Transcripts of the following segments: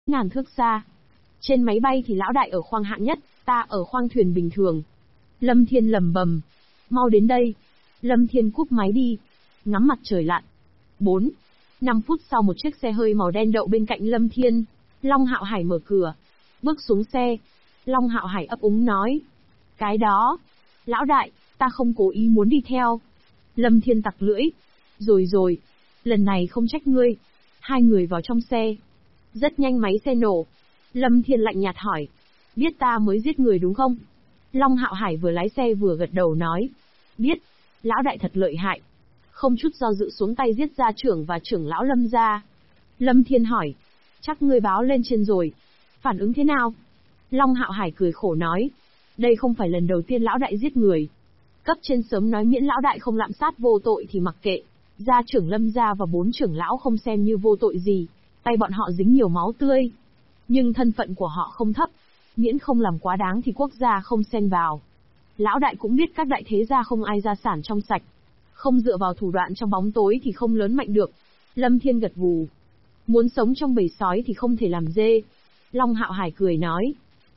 ngàn thước xa. Trên máy bay thì lão đại ở khoang hạng nhất, ta ở khoang thuyền bình thường. Lâm Thiên lầm bầm. Mau đến đây. Lâm Thiên cúp máy đi. Ngắm mặt trời lặn. 5 phút sau một chiếc xe hơi màu đen đậu bên cạnh Lâm Thiên. Long Hạo Hải mở cửa. Bước xuống xe. Long Hạo Hải ấp úng nói. Cái đó. Lão đại, ta không cố ý muốn đi theo. Lâm Thiên tặc lưỡi. Rồi. Lần này không trách ngươi. Hai người vào trong xe. Rất nhanh máy xe nổ. Lâm Thiên lạnh nhạt hỏi. Biết ta mới giết người đúng không? Long Hạo Hải vừa lái xe vừa gật đầu nói. Biết. Lão đại thật lợi hại. Không chút do dự xuống tay giết gia trưởng và trưởng lão Lâm gia. Lâm Thiên hỏi. Chắc ngươi báo lên trên rồi. Phản ứng thế nào? Long Hạo Hải cười khổ nói. Đây không phải lần đầu tiên lão đại giết người. Cấp trên sớm nói miễn lão đại không lạm sát vô tội thì mặc kệ. Gia trưởng Lâm gia và 4 trưởng lão không xem như vô tội gì. Tay bọn họ dính nhiều máu tươi. Nhưng thân phận của họ không thấp. Miễn không làm quá đáng thì quốc gia không xen vào. Lão đại cũng biết các đại thế gia không ai gia sản trong sạch. Không dựa vào thủ đoạn trong bóng tối thì không lớn mạnh được. Lâm Thiên gật gù. Muốn sống trong bầy sói thì không thể làm dê. Long Hạo Hải cười nói.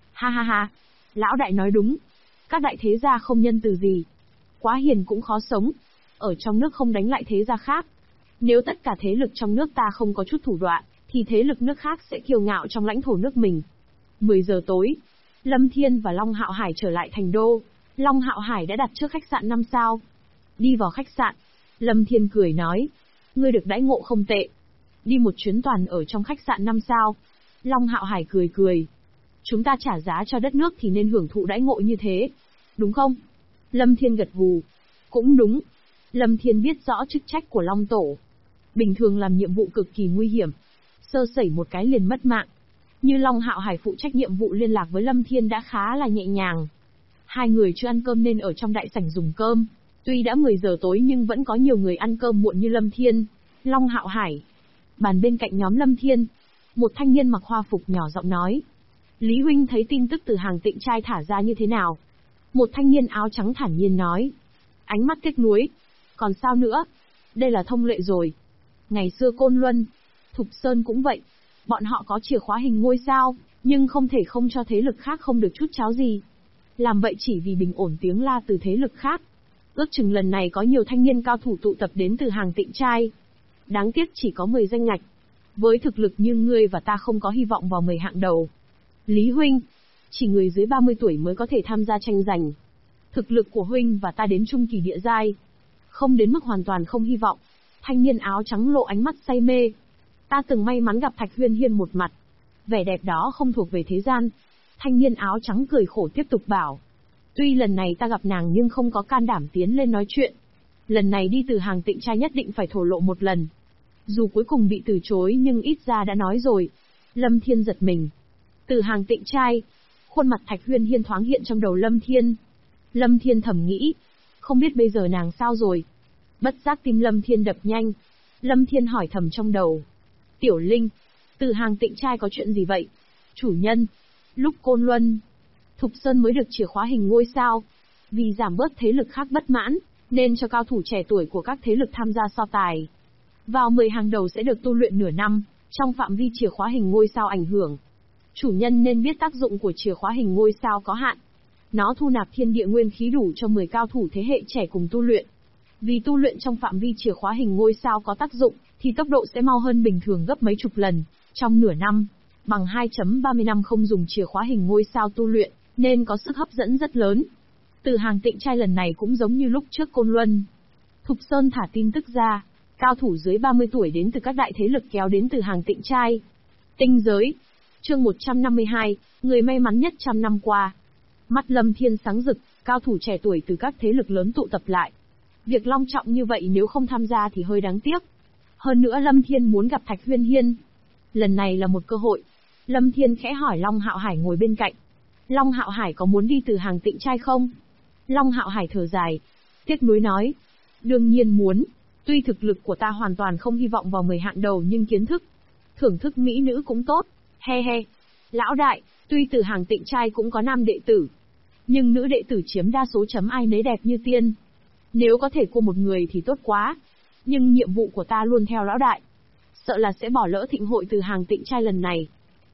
Ha. Lão đại nói đúng. Các đại thế gia không nhân từ gì. Quá hiền cũng khó sống. Ở trong nước không đánh lại thế gia khác. Nếu tất cả thế lực trong nước ta không có chút thủ đoạn, thì thế lực nước khác sẽ kiêu ngạo trong lãnh thổ nước mình. 10 giờ tối, Lâm Thiên và Long Hạo Hải trở lại thành đô. Long Hạo Hải đã đặt trước khách sạn 5 sao. Đi vào khách sạn, Lâm Thiên cười nói. Ngươi được đãi ngộ không tệ. Đi một chuyến toàn ở trong khách sạn 5 sao. Long Hạo Hải cười. Chúng ta trả giá cho đất nước thì nên hưởng thụ đãi ngộ như thế. Đúng không? Lâm Thiên gật gù. Cũng đúng. Lâm Thiên biết rõ chức trách của Long Tổ. Bình thường làm nhiệm vụ cực kỳ nguy hiểm. Sơ sẩy một cái liền mất mạng. Như Long Hạo Hải phụ trách nhiệm vụ liên lạc với Lâm Thiên đã khá là nhẹ nhàng. Hai người chưa ăn cơm nên ở trong đại sảnh dùng cơm. Tuy đã 10 giờ tối nhưng vẫn có nhiều người ăn cơm muộn như Lâm Thiên, Long Hạo Hải. Bàn bên cạnh nhóm Lâm Thiên, một thanh niên mặc hoa phục nhỏ giọng nói. Lý huynh thấy tin tức từ hàng Tịnh trai thả ra như thế nào? Một thanh niên áo trắng thản nhiên nói. Ánh mắt tiếc nuối. Còn sao nữa? Đây là thông lệ rồi. Ngày xưa Côn Luân, Thục Sơn cũng vậy. Bọn họ có chìa khóa hình ngôi sao, nhưng không thể không cho thế lực khác không được chút cháo gì. Làm vậy chỉ vì bình ổn tiếng la từ thế lực khác. Ước chừng lần này có nhiều thanh niên cao thủ tụ tập đến từ hàng Tịnh trai. Đáng tiếc chỉ có 10 danh ngạch. Với thực lực như ngươi và ta không có hy vọng vào 10 hạng đầu. Lý huynh, chỉ người dưới 30 tuổi mới có thể tham gia tranh giành. Thực lực của huynh và ta đến trung kỳ địa giai. Không đến mức hoàn toàn không hy vọng. Thanh niên áo trắng lộ ánh mắt say mê. Ta từng may mắn gặp Thạch Huyên Hiên một mặt. Vẻ đẹp đó không thuộc về thế gian. Thanh niên áo trắng cười khổ tiếp tục bảo. Tuy lần này ta gặp nàng nhưng không có can đảm tiến lên nói chuyện. Lần này đi từ hàng Tịnh trai nhất định phải thổ lộ một lần. Dù cuối cùng bị từ chối nhưng ít ra đã nói rồi. Lâm Thiên giật mình. Từ hàng Tịnh trai. Khuôn mặt Thạch Huyên Hiên thoáng hiện trong đầu Lâm Thiên. Lâm Thiên thầm nghĩ. Không biết bây giờ nàng sao rồi. Bất giác tim Lâm Thiên đập nhanh. Lâm Thiên hỏi thầm trong đầu. Tiểu Linh, từ hàng Tịnh trai có chuyện gì vậy? Chủ nhân, lúc Côn Luân, Thục Sơn mới được chìa khóa hình ngôi sao. Vì giảm bớt thế lực khác bất mãn, nên cho cao thủ trẻ tuổi của các thế lực tham gia so tài. Vào 10 hàng đầu sẽ được tu luyện nửa năm, trong phạm vi chìa khóa hình ngôi sao ảnh hưởng. Chủ nhân nên biết tác dụng của chìa khóa hình ngôi sao có hạn. Nó thu nạp thiên địa nguyên khí đủ cho 10 cao thủ thế hệ trẻ cùng tu luyện. Vì tu luyện trong phạm vi chìa khóa hình ngôi sao có tác dụng, thì tốc độ sẽ mau hơn bình thường gấp mấy chục lần, trong nửa năm, bằng 2.30 năm không dùng chìa khóa hình ngôi sao tu luyện, nên có sức hấp dẫn rất lớn. Từ hàng Tịnh trai lần này cũng giống như lúc trước Côn Luân. Thục Sơn thả tin tức ra, cao thủ dưới 30 tuổi đến từ các đại thế lực kéo đến từ hàng Tịnh trai. Tinh giới, chương 152, người may mắn nhất trăm năm qua. Mắt Lâm Thiên sáng rực, cao thủ trẻ tuổi từ các thế lực lớn tụ tập lại. Việc long trọng như vậy nếu không tham gia thì hơi đáng tiếc. Hơn nữa Lâm Thiên muốn gặp Thạch Huyên Hiên. Lần này là một cơ hội. Lâm Thiên khẽ hỏi Long Hạo Hải ngồi bên cạnh. Long Hạo Hải có muốn đi từ hàng Tịnh trai không? Long Hạo Hải thở dài. Tiếc nuối nói. Đương nhiên muốn. Tuy thực lực của ta hoàn toàn không hy vọng vào 10 hạng đầu nhưng kiến thức, thưởng thức mỹ nữ cũng tốt. He he. Lão đại, tuy từ hàng Tịnh trai cũng có nam đệ tử. Nhưng nữ đệ tử chiếm đa số chấm ai nấy đẹp như tiên. Nếu có thể cua một người thì tốt quá. Nhưng nhiệm vụ của ta luôn theo lão đại. Sợ là sẽ bỏ lỡ thịnh hội từ hàng Tịnh trai lần này.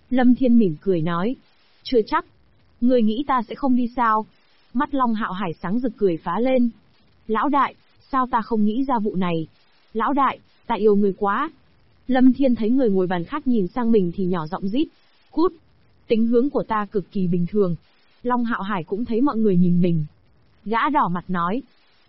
Lâm Thiên mỉm cười nói. Chưa chắc. Người nghĩ ta sẽ không đi sao? Mắt Long Hạo Hải sáng rực cười phá lên. Lão đại, sao ta không nghĩ ra vụ này? Lão đại, ta yêu người quá. Lâm Thiên thấy người ngồi bàn khác nhìn sang mình thì nhỏ giọng rít. Cút. Tính hướng của ta cực kỳ bình thường. Long Hạo Hải cũng thấy mọi người nhìn mình. Gã đỏ mặt nói.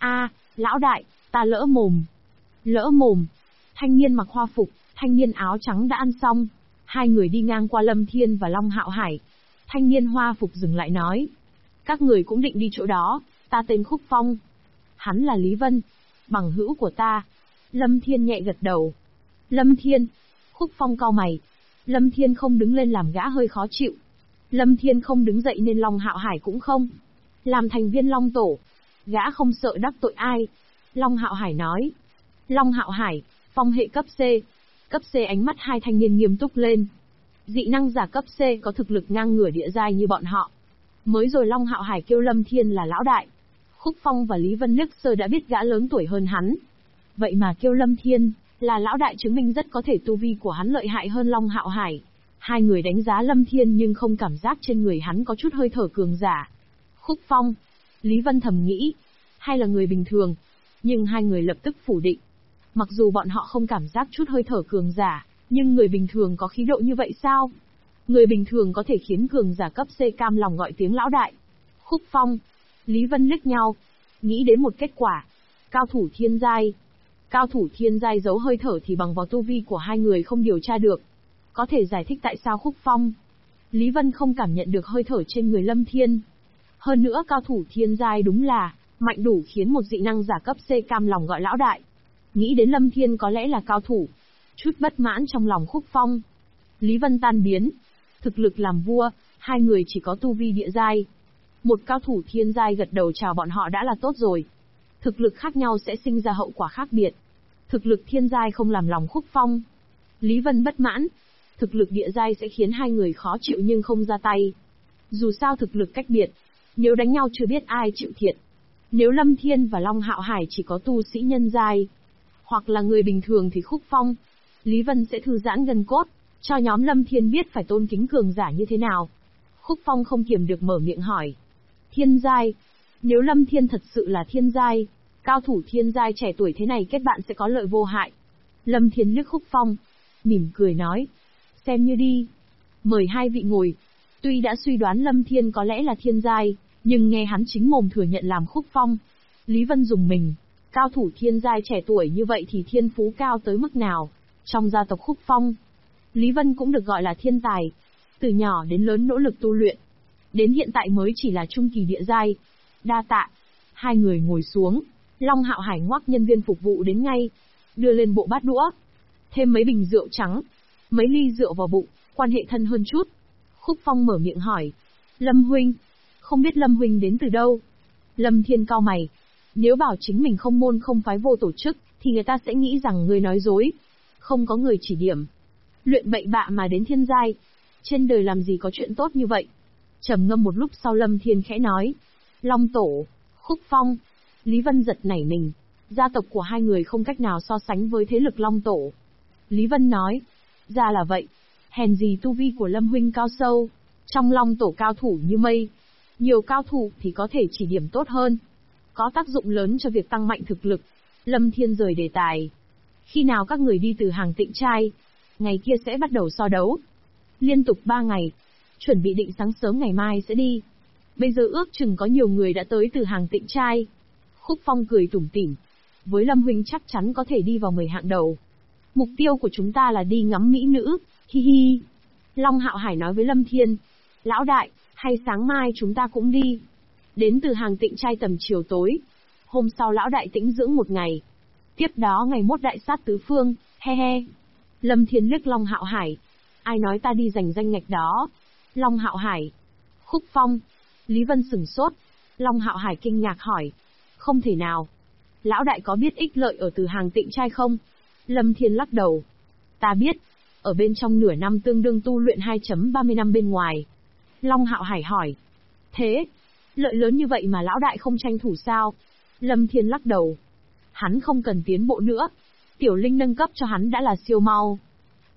Lão đại, ta lỡ mồm. Lỡ mồm. Thanh niên mặc hoa phục, thanh niên áo trắng đã ăn xong. Hai người đi ngang qua Lâm Thiên và Long Hạo Hải. Thanh niên hoa phục dừng lại nói. Các người cũng định đi chỗ đó, ta tên Khúc Phong. Hắn là Lý Vân, bằng hữu của ta. Lâm Thiên nhẹ gật đầu. Lâm Thiên. Khúc Phong cau mày. Lâm Thiên không đứng lên làm gã hơi khó chịu. Lâm Thiên không đứng dậy nên Long Hạo Hải cũng không. Làm thành viên Long Tổ, gã không sợ đắc tội ai. Long Hạo Hải nói. Long Hạo Hải, phong hệ cấp C. Cấp C ánh mắt hai thanh niên nghiêm túc lên. Dị năng giả cấp C có thực lực ngang ngửa địa giai như bọn họ. Mới rồi Long Hạo Hải kêu Lâm Thiên là lão đại. Khúc Phong và Lý Vân liếc sơ đã biết gã lớn tuổi hơn hắn. Vậy mà kêu Lâm Thiên là lão đại chứng minh rất có thể tu vi của hắn lợi hại hơn Long Hạo Hải. Hai người đánh giá Lâm Thiên nhưng không cảm giác trên người hắn có chút hơi thở cường giả. Khúc Phong, Lý Vân thầm nghĩ, hay là người bình thường, nhưng hai người lập tức phủ định. Mặc dù bọn họ không cảm giác chút hơi thở cường giả, nhưng người bình thường có khí độ như vậy sao? Người bình thường có thể khiến cường giả cấp C cam lòng gọi tiếng lão đại. Khúc Phong, Lý Vân liếc nhau, nghĩ đến một kết quả. Cao thủ thiên giai. Cao thủ thiên giai giấu hơi thở thì bằng vào tu vi của hai người không điều tra được. Có thể giải thích tại sao Khúc Phong, Lý Vân không cảm nhận được hơi thở trên người Lâm Thiên. Hơn nữa cao thủ thiên giai đúng là mạnh đủ khiến một dị năng giả cấp C cam lòng gọi lão đại. Nghĩ đến Lâm Thiên có lẽ là cao thủ. Chút bất mãn trong lòng Khúc Phong. Lý Vân tan biến. Thực lực làm vua, hai người chỉ có tu vi địa giai. Một cao thủ thiên giai gật đầu chào bọn họ đã là tốt rồi. Thực lực khác nhau sẽ sinh ra hậu quả khác biệt. Thực lực thiên giai không làm lòng Khúc Phong. Lý Vân bất mãn. Thực lực địa giai sẽ khiến hai người khó chịu nhưng không ra tay. Dù sao thực lực cách biệt, nếu đánh nhau chưa biết ai chịu thiệt. Nếu Lâm Thiên và Long Hạo Hải chỉ có tu sĩ nhân giai, hoặc là người bình thường thì Khúc Phong, Lý Vân sẽ thư giãn gân cốt, cho nhóm Lâm Thiên biết phải tôn kính cường giả như thế nào. Khúc Phong không kiềm được mở miệng hỏi. Thiên giai. Nếu Lâm Thiên thật sự là thiên giai, cao thủ thiên giai trẻ tuổi thế này kết bạn sẽ có lợi vô hại. Lâm Thiên liếc Khúc Phong, mỉm cười nói. Xem như đi. Mời hai vị ngồi. Tuy đã suy đoán Lâm Thiên có lẽ là thiên giai, nhưng nghe hắn chính mồm thừa nhận làm Khúc Phong. Lý Vân dùng mình. Cao thủ thiên giai trẻ tuổi như vậy thì thiên phú cao tới mức nào? Trong gia tộc Khúc Phong, Lý Vân cũng được gọi là thiên tài. Từ nhỏ đến lớn nỗ lực tu luyện. Đến hiện tại mới chỉ là trung kỳ địa giai. Đa tạ. Hai người ngồi xuống. Long Hạo Hải ngoắc nhân viên phục vụ đến ngay. Đưa lên bộ bát đũa. Thêm mấy bình rượu trắng. Mấy ly rượu vào bụng, quan hệ thân hơn chút. Khúc Phong mở miệng hỏi. Lâm huynh. Không biết Lâm huynh đến từ đâu? Lâm Thiên cau mày. Nếu bảo chính mình không môn không phái vô tổ chức, thì người ta sẽ nghĩ rằng người nói dối. Không có người chỉ điểm. Luyện bậy bạ mà đến thiên giai. Trên đời làm gì có chuyện tốt như vậy? Trầm ngâm một lúc sau Lâm Thiên khẽ nói. Long Tổ, Khúc Phong. Lý Vân giật nảy mình. Gia tộc của hai người không cách nào so sánh với thế lực Long Tổ. Lý Vân nói. Ra là vậy. Hèn gì tu vi của Lâm huynh cao sâu. Trong Long Tổ cao thủ như mây. Nhiều cao thủ thì có thể chỉ điểm tốt hơn. Có tác dụng lớn cho việc tăng mạnh thực lực. Lâm Thiên rời đề tài. Khi nào các người đi từ hàng Tịnh Trai? Ngày kia sẽ bắt đầu so đấu. Liên tục 3 ngày. Chuẩn bị định sáng sớm ngày mai sẽ đi. Bây giờ ước chừng có nhiều người đã tới từ hàng Tịnh Trai. Khúc Phong cười tủm tỉm. Với Lâm huynh chắc chắn có thể đi vào 10 hạng đầu. Mục tiêu của chúng ta là đi ngắm mỹ nữ, hi hi. Long Hạo Hải nói với Lâm Thiên. Lão đại, hay sáng mai chúng ta cũng đi. Đến từ hàng Tịnh Trai tầm chiều tối. Hôm sau lão đại tĩnh dưỡng một ngày. Tiếp đó ngày mốt đại sát tứ phương, he he. Lâm Thiên liếc Long Hạo Hải. Ai nói ta đi giành danh ngạch đó? Long Hạo Hải. Khúc Phong. Lý Vân sửng sốt. Long Hạo Hải kinh ngạc hỏi. Không thể nào. Lão đại có biết ích lợi ở từ hàng Tịnh Trai không? Lâm Thiên lắc đầu. Ta biết. Ở bên trong nửa năm tương đương tu luyện 2.30 năm bên ngoài. Long Hạo Hải hỏi. Thế, lợi lớn như vậy mà lão đại không tranh thủ sao? Lâm Thiên lắc đầu. Hắn không cần tiến bộ nữa. Tiểu Linh nâng cấp cho hắn đã là siêu mau.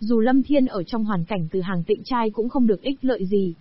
Dù Lâm Thiên ở trong hoàn cảnh từ hàng tịnh trai cũng không được ích lợi gì.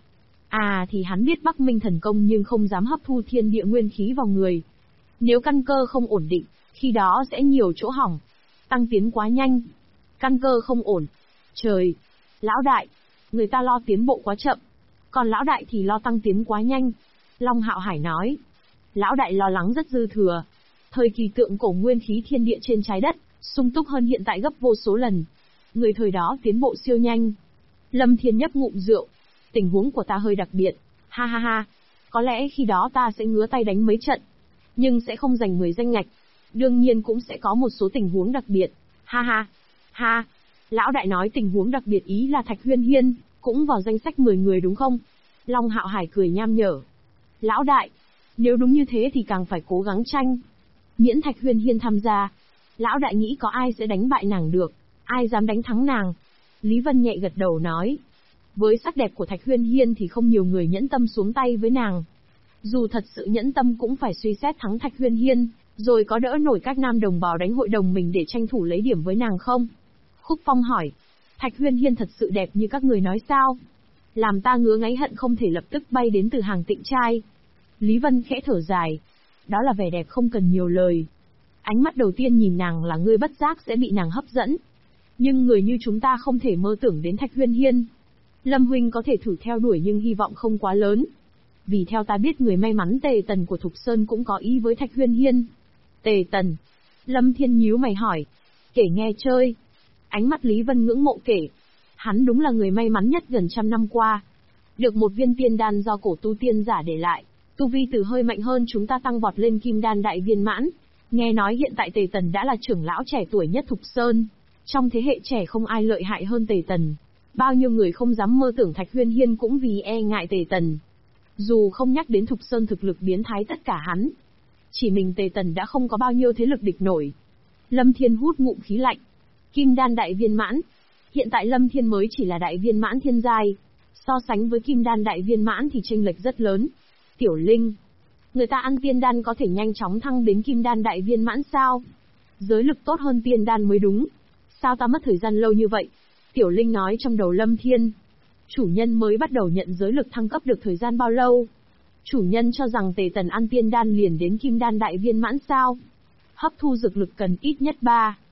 Thì hắn biết Bắc Minh thần công nhưng không dám hấp thu thiên địa nguyên khí vào người. Nếu căn cơ không ổn định, khi đó sẽ nhiều chỗ hỏng. Tăng tiến quá nhanh. Căn cơ không ổn. Trời! Lão đại! Người ta lo tiến bộ quá chậm. Còn lão đại thì lo tăng tiến quá nhanh. Long Hạo Hải nói. Lão đại lo lắng rất dư thừa. Thời kỳ tượng cổ nguyên khí thiên địa trên trái đất, sung túc hơn hiện tại gấp vô số lần. Người thời đó tiến bộ siêu nhanh. Lâm Thiên nhấp ngụm rượu. Tình huống của ta hơi đặc biệt. Ha ha ha. Có lẽ khi đó ta sẽ ngứa tay đánh mấy trận. Nhưng sẽ không giành 10 danh ngạch. Đương nhiên cũng sẽ có một số tình huống đặc biệt. Ha ha. Ha. Lão đại nói tình huống đặc biệt ý là Thạch Huyên Hiên, cũng vào danh sách 10 người đúng không? Long Hạo Hải cười nham nhở. Lão đại, nếu đúng như thế thì càng phải cố gắng tranh. Miễn Thạch Huyên Hiên tham gia. Lão đại nghĩ có ai sẽ đánh bại nàng được, ai dám đánh thắng nàng? Lý Vân nhẹ gật đầu nói. Với sắc đẹp của Thạch Huyên Hiên thì không nhiều người nhẫn tâm xuống tay với nàng. Dù thật sự nhẫn tâm cũng phải suy xét thắng Thạch Huyên Hiên, rồi có đỡ nổi các nam đồng bào đánh hội đồng mình để tranh thủ lấy điểm với nàng không? Khúc Phong hỏi. Thạch Huyên Hiên thật sự đẹp như các người nói sao? Làm ta ngứa ngáy hận không thể lập tức bay đến từ hàng tịnh trai. Lý Vân khẽ thở dài. Đó là vẻ đẹp không cần nhiều lời. Ánh mắt đầu tiên nhìn nàng là ngươi bất giác sẽ bị nàng hấp dẫn. Nhưng người như chúng ta không thể mơ tưởng đến Thạch Huyên Hiên. Lâm huynh có thể thử theo đuổi nhưng hy vọng không quá lớn. Vì theo ta biết người may mắn Tề Tần của Thục Sơn cũng có ý với Thạch Huyên Hiên. Tề Tần? Lâm Thiên nhíu mày hỏi. Kể nghe chơi. Ánh mắt Lý Vân ngưỡng mộ kể. Hắn đúng là người may mắn nhất gần 100 năm qua. Được một viên tiên đan do cổ tu tiên giả để lại. Tu vi từ hơi mạnh hơn chúng ta tăng vọt lên kim đan đại viên mãn. Nghe nói hiện tại Tề Tần đã là trưởng lão trẻ tuổi nhất Thục Sơn. Trong thế hệ trẻ không ai lợi hại hơn Tề Tần. Bao nhiêu người không dám mơ tưởng Thạch Huyên Hiên cũng vì e ngại Tề Tần. Dù không nhắc đến Thục Sơn thực lực biến thái tất cả hắn. Chỉ mình Tề Tần đã không có bao nhiêu thế lực địch nổi. Lâm Thiên hút ngụm khí lạnh. Kim đan đại viên mãn. Hiện tại Lâm Thiên mới chỉ là đại viên mãn thiên giai. So sánh với kim đan đại viên mãn thì chênh lệch rất lớn. Tiểu Linh. Người ta ăn tiên đan có thể nhanh chóng thăng đến kim đan đại viên mãn sao? Giới lực tốt hơn tiên đan mới đúng. Sao ta mất thời gian lâu như vậy? Tiểu Linh nói trong đầu Lâm Thiên. Chủ nhân mới bắt đầu nhận giới lực thăng cấp được thời gian bao lâu? Chủ nhân cho rằng Tề Tần ăn tiên đan liền đến kim đan đại viên mãn sao? Hấp thu dược lực cần ít nhất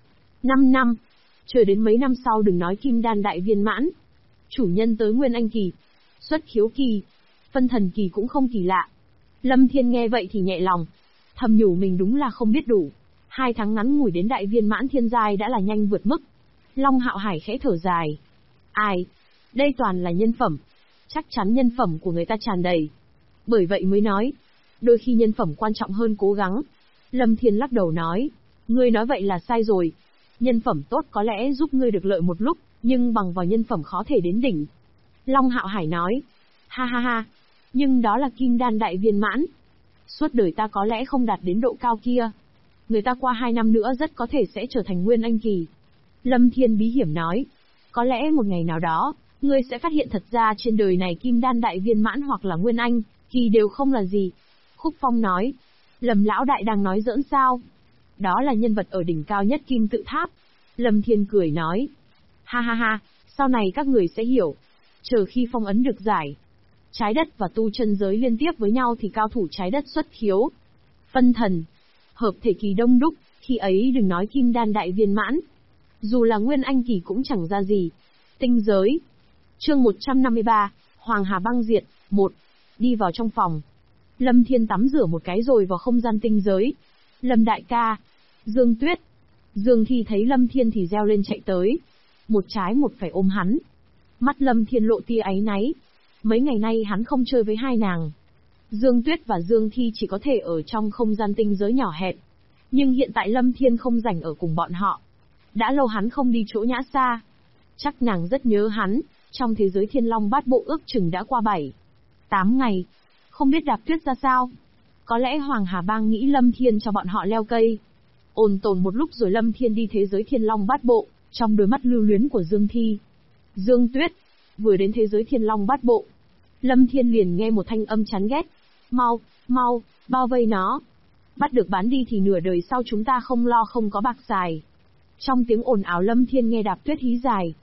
5 năm. Chờ đến mấy năm sau đừng nói kim đan đại viên mãn. Chủ nhân tới Nguyên Anh kỳ, xuất khiếu kỳ, phân thần kỳ cũng không kỳ lạ. Lâm Thiên nghe vậy thì nhẹ lòng. Thầm nhủ mình đúng là không biết đủ. 2 tháng ngắn ngủi đến đại viên mãn thiên giai đã là nhanh vượt mức. Long Hạo Hải khẽ thở dài. Ai? Đây toàn là nhân phẩm. Chắc chắn nhân phẩm của người ta tràn đầy. Bởi vậy mới nói. Đôi khi nhân phẩm quan trọng hơn cố gắng. Lâm Thiên lắc đầu nói. Ngươi nói vậy là sai rồi. Nhân phẩm tốt có lẽ giúp ngươi được lợi một lúc, nhưng bằng vào nhân phẩm khó thể đến đỉnh. Long Hạo Hải nói. Ha ha ha. Nhưng đó là kim đan đại viên mãn. Suốt đời ta có lẽ không đạt đến độ cao kia. Người ta qua 2 năm nữa rất có thể sẽ trở thành Nguyên Anh kỳ. Lâm Thiên bí hiểm nói. Có lẽ một ngày nào đó, ngươi sẽ phát hiện thật ra trên đời này kim đan đại viên mãn hoặc là Nguyên Anh kỳ đều không là gì. Khúc Phong nói. Lâm lão đại đang nói giỡn sao? Đó là nhân vật ở đỉnh cao nhất kim tự tháp. Lâm Thiên cười nói. Ha ha ha, sau này các người sẽ hiểu. Chờ khi phong ấn được giải. Trái đất và tu chân giới liên tiếp với nhau thì cao thủ trái đất xuất khiếu. Phân thần. Hợp thể kỳ đông đúc, khi ấy đừng nói kim đan đại viên mãn. Dù là Nguyên Anh kỳ cũng chẳng ra gì. Tinh giới. Chương 153, Hoàng Hà băng diệt, 1. Đi vào trong phòng. Lâm Thiên tắm rửa một cái rồi vào không gian tinh giới. Lâm đại ca. Dương Tuyết. Dương Thi thấy Lâm Thiên thì reo lên chạy tới. Một trái một phải ôm hắn. Mắt Lâm Thiên lộ tia áy náy. Mấy ngày nay hắn không chơi với hai nàng. Dương Tuyết và Dương Thi chỉ có thể ở trong không gian tinh giới nhỏ hẹp. Nhưng hiện tại Lâm Thiên không rảnh ở cùng bọn họ. Đã lâu hắn không đi chỗ nhã xa. Chắc nàng rất nhớ hắn. Trong thế giới Thiên Long Bát Bộ ước chừng đã qua 7-8 ngày. Không biết Đạp Tuyết ra sao. Có lẽ Hoàng Hà Bang nghĩ Lâm Thiên cho bọn họ leo cây. Ôn tồn một lúc rồi Lâm Thiên đi thế giới Thiên Long Bát Bộ. Trong đôi mắt lưu luyến của Dương Thi. Dương Tuyết. Vừa đến thế giới Thiên Long Bát Bộ, Lâm Thiên liền nghe một thanh âm chán ghét. Mau, mau, bao vây nó. Bắt được bán đi thì nửa đời sau chúng ta không lo không có bạc xài. Trong tiếng ồn ào Lâm Thiên nghe Đạp Tuyết hí dài.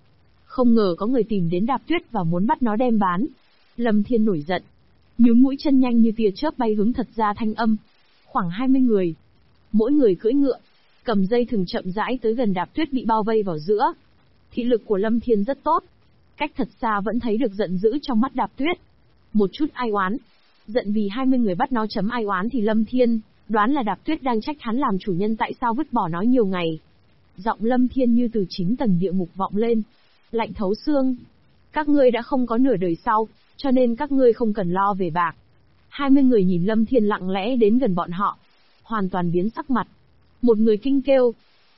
Không ngờ có người tìm đến Đạp Tuyết và muốn bắt nó đem bán. Lâm Thiên nổi giận, nhún mũi chân nhanh như tia chớp bay hướng thật ra thanh âm. Khoảng 20 người, mỗi người cưỡi ngựa, cầm dây thừng chậm rãi tới gần Đạp Tuyết bị bao vây vào giữa. Thị lực của Lâm Thiên rất tốt, cách thật xa vẫn thấy được giận dữ trong mắt Đạp Tuyết. Một chút ai oán, giận vì 20 người bắt nó chấm ai oán thì Lâm Thiên đoán là Đạp Tuyết đang trách hắn làm chủ nhân tại sao vứt bỏ nó nhiều ngày. Giọng Lâm Thiên như từ 9 tầng địa ngục vọng lên, lạnh thấu xương. Các ngươi đã không có nửa đời sau, cho nên các ngươi không cần lo về bạc. 20 người nhìn Lâm Thiên lặng lẽ đến gần bọn họ, hoàn toàn biến sắc mặt. Một người kinh kêu,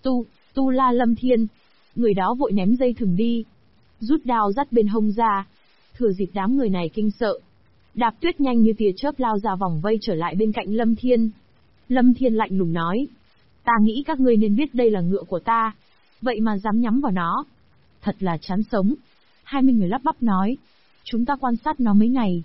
tu la Lâm Thiên. Người đó vội ném dây thừng đi, rút đao dắt bên hông ra, thừa dịp đám người này kinh sợ. Đạp Tuyết nhanh như tia chớp lao ra vòng vây trở lại bên cạnh Lâm Thiên. Lâm Thiên lạnh lùng nói, ta nghĩ các ngươi nên biết đây là ngựa của ta, vậy mà dám nhắm vào nó. Thật là chán sống. 20 người lắp bắp nói, chúng ta quan sát nó mấy ngày.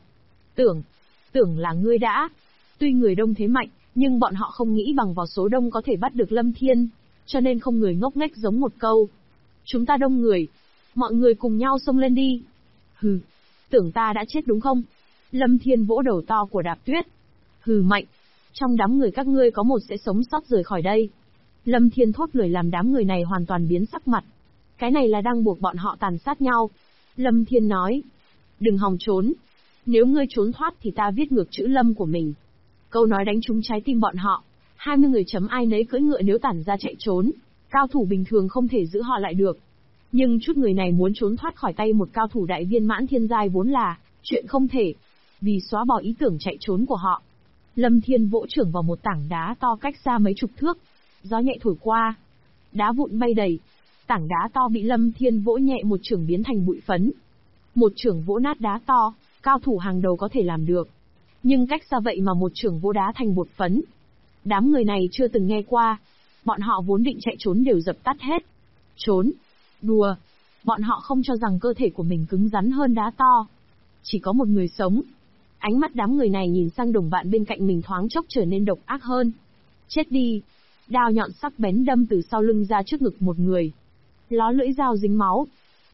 Tưởng là ngươi đã. Tuy người đông thế mạnh, nhưng bọn họ không nghĩ bằng vào số đông có thể bắt được Lâm Thiên, cho nên không người ngốc nghếch giống một câu. Chúng ta đông người, mọi người cùng nhau xông lên đi. Hừ, tưởng ta đã chết đúng không? Lâm Thiên vỗ đầu to của Đạp Tuyết. Hừ mạnh, trong đám người các ngươi có một sẽ sống sót rời khỏi đây. Lâm Thiên thốt lời làm đám người này hoàn toàn biến sắc mặt. Cái này là đang buộc bọn họ tàn sát nhau. Lâm Thiên nói, đừng hòng trốn. Nếu ngươi trốn thoát thì ta viết ngược chữ Lâm của mình. Câu nói đánh trúng trái tim bọn họ. 20 người chấm ai nấy cưỡi ngựa nếu tản ra chạy trốn. Cao thủ bình thường không thể giữ họ lại được. Nhưng chút người này muốn trốn thoát khỏi tay một cao thủ đại viên mãn thiên giai vốn là chuyện không thể. Vì xóa bỏ ý tưởng chạy trốn của họ, Lâm Thiên vỗ chưởng vào một tảng đá to cách xa mấy chục thước. Gió nhẹ thổi qua, đá vụn bay đầy. Tảng đá to bị Lâm Thiên vỗ nhẹ một chưởng biến thành bụi phấn. Một chưởng vỗ nát đá to, cao thủ hàng đầu có thể làm được. Nhưng cách xa vậy mà một chưởng vỗ đá thành bột phấn. Đám người này chưa từng nghe qua. Bọn họ vốn định chạy trốn đều dập tắt hết. Trốn? Đùa. Bọn họ không cho rằng cơ thể của mình cứng rắn hơn đá to. Chỉ có một người sống. Ánh mắt đám người này nhìn sang đồng bạn bên cạnh mình thoáng chốc trở nên độc ác hơn. Chết đi. Đao nhọn sắc bén đâm từ sau lưng ra trước ngực một người. Ló lưỡi dao dính máu.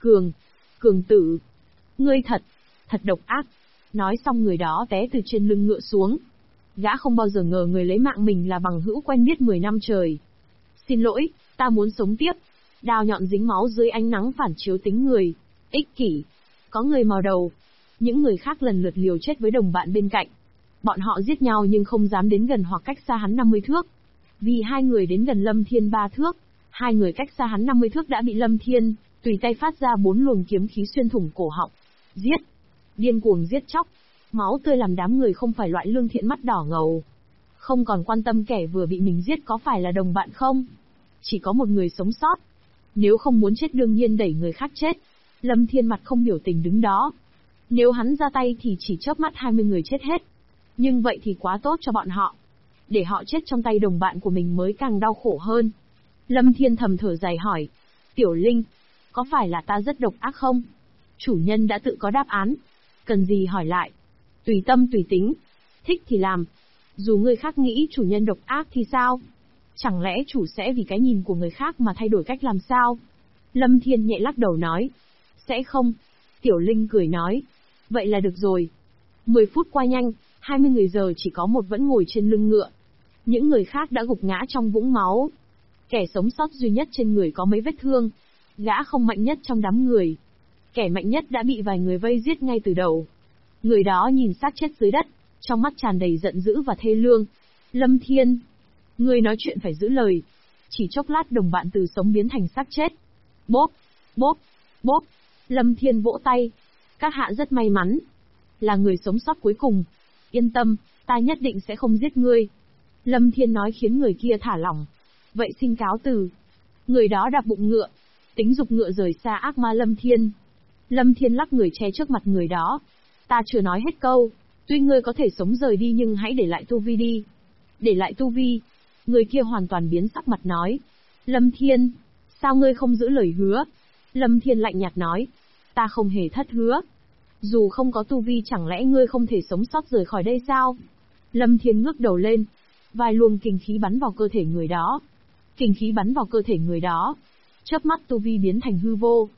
Cường tử. Ngươi thật độc ác. Nói xong người đó té từ trên lưng ngựa xuống. Gã không bao giờ ngờ người lấy mạng mình là bằng hữu quen biết 10 năm trời. Xin lỗi, ta muốn sống tiếp. Đao nhọn dính máu dưới ánh nắng phản chiếu tính người. Ích kỷ. Có người mò đầu. Những người khác lần lượt liều chết với đồng bạn bên cạnh. Bọn họ giết nhau nhưng không dám đến gần hoặc cách xa hắn 50 thước. Vì hai người đến gần Lâm Thiên 3 thước, hai người cách xa hắn 50 thước đã bị Lâm Thiên tùy tay phát ra 4 luồng kiếm khí xuyên thủng cổ họng. Giết! Điên cuồng giết chóc. Máu tươi làm đám người không phải loại lương thiện mắt đỏ ngầu. Không còn quan tâm kẻ vừa bị mình giết có phải là đồng bạn không. Chỉ có một người sống sót. Nếu không muốn chết đương nhiên đẩy người khác chết. Lâm Thiên mặt không biểu tình đứng đó. Nếu hắn ra tay thì chỉ chớp mắt 20 người chết hết. Nhưng vậy thì quá tốt cho bọn họ. Để họ chết trong tay đồng bạn của mình mới càng đau khổ hơn. Lâm Thiên thầm thở dài hỏi. Tiểu Linh, có phải là ta rất độc ác không? Chủ nhân đã tự có đáp án. Cần gì hỏi lại. Tùy tâm tùy tính. Thích thì làm. Dù người khác nghĩ chủ nhân độc ác thì sao? Chẳng lẽ chủ sẽ vì cái nhìn của người khác mà thay đổi cách làm sao? Lâm Thiên nhẹ lắc đầu nói. Sẽ không. Tiểu Linh cười nói. Vậy là được rồi. 10 phút qua nhanh, 20 người giờ chỉ có một vẫn ngồi trên lưng ngựa. Những người khác đã gục ngã trong vũng máu. Kẻ sống sót duy nhất trên người có mấy vết thương. Gã không mạnh nhất trong đám người. Kẻ mạnh nhất đã bị vài người vây giết ngay từ đầu. Người đó nhìn xác chết dưới đất, trong mắt tràn đầy giận dữ và thê lương. Lâm Thiên, ngươi nói chuyện phải giữ lời. Chỉ chốc lát đồng bạn từ sống biến thành xác chết. Bốp, bốp, bốp. Lâm Thiên vỗ tay. Các hạ rất may mắn. Là người sống sót cuối cùng. Yên tâm, ta nhất định sẽ không giết ngươi. Lâm Thiên nói khiến người kia thả lỏng. Vậy xin cáo từ. Người đó đạp bụng ngựa. Tính dục ngựa rời xa ác ma Lâm Thiên. Lâm Thiên lắc người che trước mặt người đó. Ta chưa nói hết câu. Tuy ngươi có thể sống rời đi nhưng hãy để lại tu vi đi. Để lại tu vi. Người kia hoàn toàn biến sắc mặt nói. Lâm Thiên, sao ngươi không giữ lời hứa? Lâm Thiên lạnh nhạt nói. Ta không hề thất hứa. Dù không có tu vi chẳng lẽ ngươi không thể sống sót rời khỏi đây sao? Lâm Thiên ngước đầu lên. Vài luồng kinh khí bắn vào cơ thể người đó. Kinh khí bắn vào cơ thể người đó. Chớp mắt tu vi biến thành hư vô.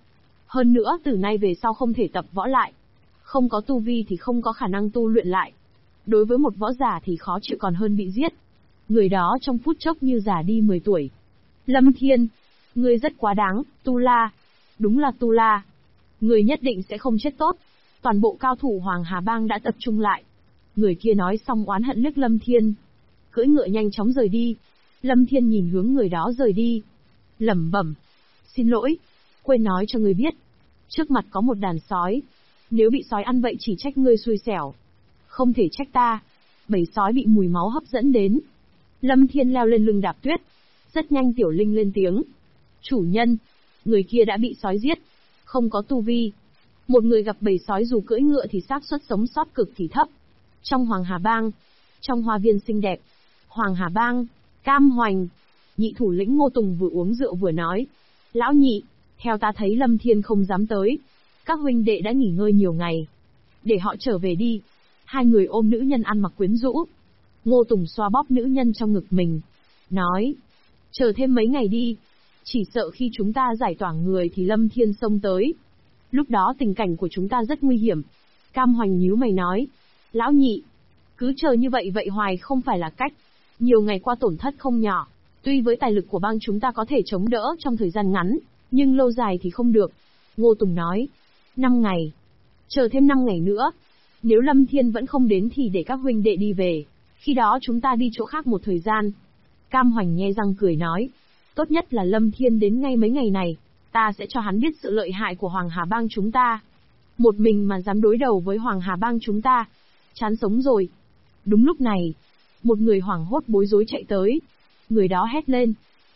Hơn nữa từ nay về sau không thể tập võ lại. Không có tu vi thì không có khả năng tu luyện lại. Đối với một võ giả thì khó chịu còn hơn bị giết. Người đó trong phút chốc như già đi 10 tuổi. Lâm Thiên, ngươi rất quá đáng, Tu La. Đúng là Tu La. Người nhất định sẽ không chết tốt. Toàn bộ cao thủ Hoàng Hà Bang đã tập trung lại. Người kia nói xong oán hận liếc Lâm Thiên. Cưỡi ngựa nhanh chóng rời đi. Lâm Thiên nhìn hướng người đó rời đi. Lẩm bẩm. Xin lỗi. Quên nói cho ngươi biết. Trước mặt có một đàn sói. Nếu bị sói ăn vậy chỉ trách ngươi xui xẻo. Không thể trách ta. Bầy sói bị mùi máu hấp dẫn đến. Lâm Thiên leo lên lưng Đạp Tuyết. Rất nhanh Tiểu Linh lên tiếng. Chủ nhân. Người kia đã bị sói giết. Không có tu vi. Một người gặp bầy sói dù cưỡi ngựa thì xác suất sống sót cực kỳ thấp. Trong Hoàng Hà Bang. Trong hoa viên xinh đẹp. Hoàng Hà Bang. Cam Hoành. Nhị thủ lĩnh Ngô Tùng vừa uống rượu vừa nói. Lão nhị. Theo ta thấy Lâm Thiên không dám tới. Các huynh đệ đã nghỉ ngơi nhiều ngày. Để họ trở về đi. Hai người ôm nữ nhân ăn mặc quyến rũ. Ngô Tùng xoa bóp nữ nhân trong ngực mình. Nói. Chờ thêm mấy ngày đi. Chỉ sợ khi chúng ta giải tỏa người thì Lâm Thiên xông tới. Lúc đó tình cảnh của chúng ta rất nguy hiểm. Cam Hoành nhíu mày nói. Lão nhị. Cứ chờ như vậy vậy hoài không phải là cách. Nhiều ngày qua tổn thất không nhỏ. Tuy với tài lực của bang chúng ta có thể chống đỡ trong thời gian ngắn. Nhưng lâu dài thì không được. Ngô Tùng nói. 5 ngày. Chờ thêm 5 ngày nữa. Nếu Lâm Thiên vẫn không đến thì để các huynh đệ đi về. Khi đó chúng ta đi chỗ khác một thời gian. Cam Hoành nhe răng cười nói. Tốt nhất là Lâm Thiên đến ngay mấy ngày này. Ta sẽ cho hắn biết sự lợi hại của Hoàng Hà Bang chúng ta. Một mình mà dám đối đầu với Hoàng Hà Bang chúng ta. Chán sống rồi. Đúng lúc này. Một người hoảng hốt bối rối chạy tới. Người đó hét lên.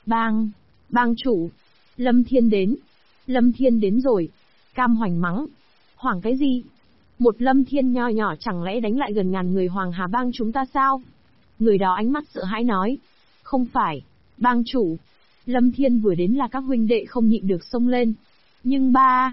Bang chủ. Lâm Thiên đến. Lâm Thiên đến rồi. Cam Hoành mắng. Hoảng cái gì? Một Lâm Thiên nho nhỏ chẳng lẽ đánh lại gần ngàn người Hoàng Hà Bang chúng ta sao? Người đó ánh mắt sợ hãi nói. Không phải. Bang chủ. Lâm Thiên vừa đến là các huynh đệ không nhịn được xông lên. Nhưng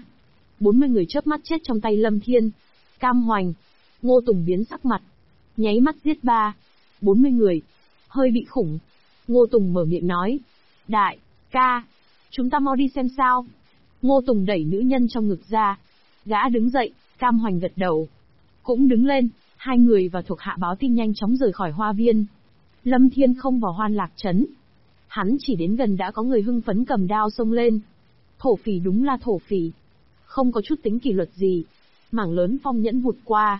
40 người chớp mắt chết trong tay Lâm Thiên. Cam Hoành. Ngô Tùng biến sắc mặt. Nháy mắt giết 40 người. Hơi bị khủng. Ngô Tùng mở miệng nói. Đại ca. Chúng ta mau đi xem sao. Ngô Tùng đẩy nữ nhân trong ngực ra. Gã đứng dậy. Cam Hoành gật đầu. Cũng đứng lên. Hai người và thuộc hạ báo tin nhanh chóng rời khỏi hoa viên. Lâm Thiên không vào Hoan Lạc Trấn. Hắn chỉ đến gần đã có người hưng phấn cầm đao xông lên. Thổ phỉ đúng là thổ phỉ. Không có chút tính kỷ luật gì. Mảng lớn phong nhẫn vụt qua.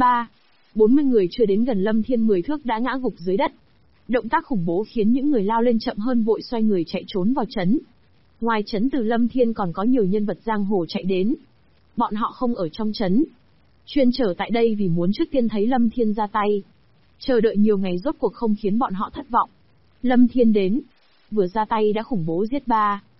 40 người chưa đến gần Lâm Thiên 10 thước đã ngã gục dưới đất. Động tác khủng bố khiến những người lao lên chậm hơn vội xoay người chạy trốn vào trấn. Ngoài trấn từ Lâm Thiên còn có nhiều nhân vật giang hồ chạy đến. Bọn họ không ở trong trấn. Chuyên trở tại đây vì muốn trước tiên thấy Lâm Thiên ra tay. Chờ đợi nhiều ngày rốt cuộc không khiến bọn họ thất vọng. Lâm Thiên đến. Vừa ra tay đã khủng bố giết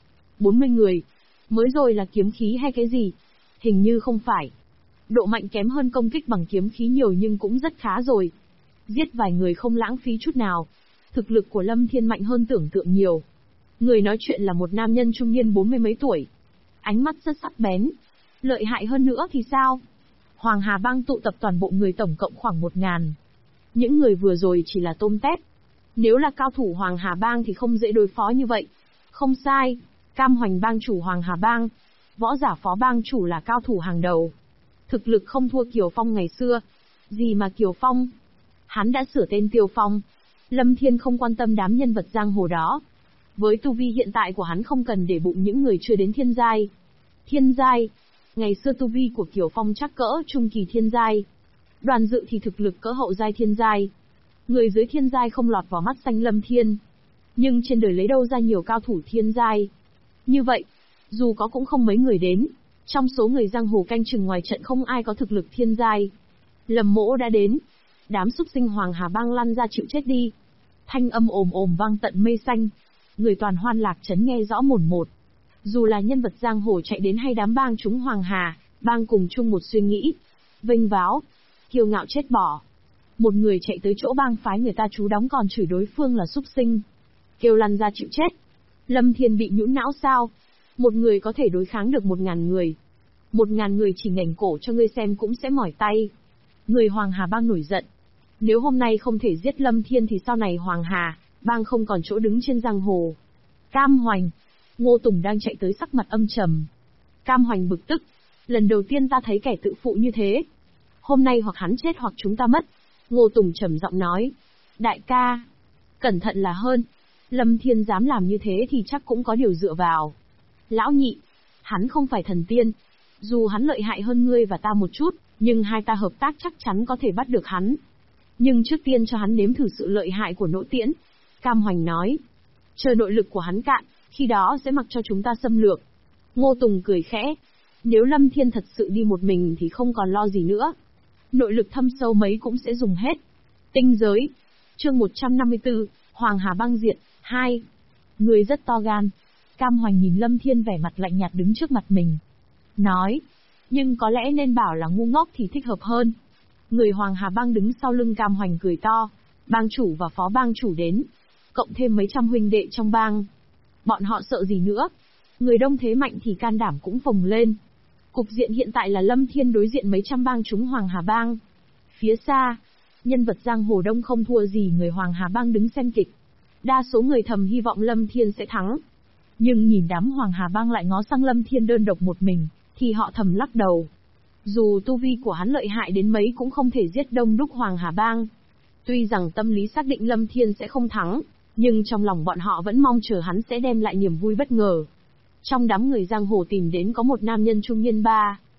40 người. Mới rồi là kiếm khí hay cái gì? Hình như không phải. Độ mạnh kém hơn công kích bằng kiếm khí nhiều nhưng cũng rất khá rồi. Giết vài người không lãng phí chút nào. Thực lực của Lâm Thiên mạnh hơn tưởng tượng nhiều. Người nói chuyện là một nam nhân trung niên 40 mấy tuổi. Ánh mắt rất sắc bén. Lợi hại hơn nữa thì sao? Hoàng Hà Bang tụ tập toàn bộ người tổng cộng khoảng 1000. Những người vừa rồi chỉ là tôm tép. Nếu là cao thủ Hoàng Hà Bang thì không dễ đối phó như vậy. Không sai. Cam Hoành bang chủ Hoàng Hà Bang. Võ giả phó bang chủ là cao thủ hàng đầu. Thực lực không thua Kiều Phong ngày xưa. Gì mà Kiều Phong? Hắn đã sửa tên Tiêu Phong. Lâm Thiên không quan tâm đám nhân vật giang hồ đó. Với tu vi hiện tại của hắn không cần để bụng những người chưa đến thiên giai. Thiên giai. Ngày xưa tu vi của Kiều Phong chắc cỡ trung kỳ thiên giai. Đoàn Dự thì thực lực cỡ hậu giai thiên giai. Người dưới thiên giai không lọt vào mắt xanh Lâm Thiên. Nhưng trên đời lấy đâu ra nhiều cao thủ thiên giai. Như vậy, dù có cũng không mấy người đến. Trong số người giang hồ canh chừng ngoài trận không ai có thực lực thiên giai. Lâm Mỗ đã đến. Đám súc sinh Hoàng Hà Bang lăn ra chịu chết đi. Thanh âm ồm ồm vang tận mây xanh. Người toàn Hoan Lạc Trấn nghe rõ mồn một. Dù là nhân vật giang hồ chạy đến hay đám bang chúng Hoàng Hà, bang cùng chung một suy nghĩ. Vênh váo. Kiêu ngạo chết bỏ. Một người chạy tới chỗ bang phái người ta trú đóng còn chửi đối phương là súc sinh. Kêu lăn ra chịu chết. Lâm Thiên bị nhũn não sao? Một người có thể đối kháng được 1000 người. 1000 người chỉ ngẩng cổ cho ngươi xem cũng sẽ mỏi tay. Người Hoàng Hà Bang nổi giận. Nếu hôm nay không thể giết Lâm Thiên thì sau này Hoàng Hà Bang không còn chỗ đứng trên giang hồ. Cam Hoành. Ngô Tùng đang chạy tới sắc mặt âm trầm. Cam Hoành bực tức. Lần đầu tiên ta thấy kẻ tự phụ như thế. Hôm nay hoặc hắn chết hoặc chúng ta mất. Ngô Tùng trầm giọng nói. Đại ca, cẩn thận là hơn. Lâm Thiên dám làm như thế thì chắc cũng có điều dựa vào. Lão nhị, hắn không phải thần tiên. Dù hắn lợi hại hơn ngươi và ta một chút, nhưng hai ta hợp tác chắc chắn có thể bắt được hắn. Nhưng trước tiên cho hắn nếm thử sự lợi hại của nỗ tiễn. Cam Hoành nói. Chờ nội lực của hắn cạn, khi đó sẽ mặc cho chúng ta xâm lược. Ngô Tùng cười khẽ. Nếu Lâm Thiên thật sự đi một mình thì không còn lo gì nữa. Nội lực thâm sâu mấy cũng sẽ dùng hết. Tinh giới. Chương 154, Hoàng Hà băng diệt, 2. Người rất to gan. Cam Hoành nhìn Lâm Thiên vẻ mặt lạnh nhạt đứng trước mặt mình. Nói. Nhưng có lẽ nên bảo là ngu ngốc thì thích hợp hơn. Người Hoàng Hà bang đứng sau lưng Cam Hoành cười to. Bang chủ và phó bang chủ đến. Cộng thêm mấy trăm huynh đệ trong bang. Bọn họ sợ gì nữa. Người đông thế mạnh thì can đảm cũng phồng lên. Cục diện hiện tại là Lâm Thiên đối diện mấy trăm bang chúng Hoàng Hà bang. Phía xa, nhân vật giang hồ đông không thua gì người Hoàng Hà bang đứng xem kịch. Đa số người thầm hy vọng Lâm Thiên sẽ thắng. Nhưng nhìn đám Hoàng Hà bang lại ngó sang Lâm Thiên đơn độc một mình, thì họ thầm lắc đầu. Dù tu vi của hắn lợi hại đến mấy cũng không thể giết đông đúc Hoàng Hà bang. Tuy rằng tâm lý xác định Lâm Thiên sẽ không thắng, nhưng trong lòng bọn họ vẫn mong chờ hắn sẽ đem lại niềm vui bất ngờ. Trong đám người giang hồ tìm đến có một nam nhân trung niên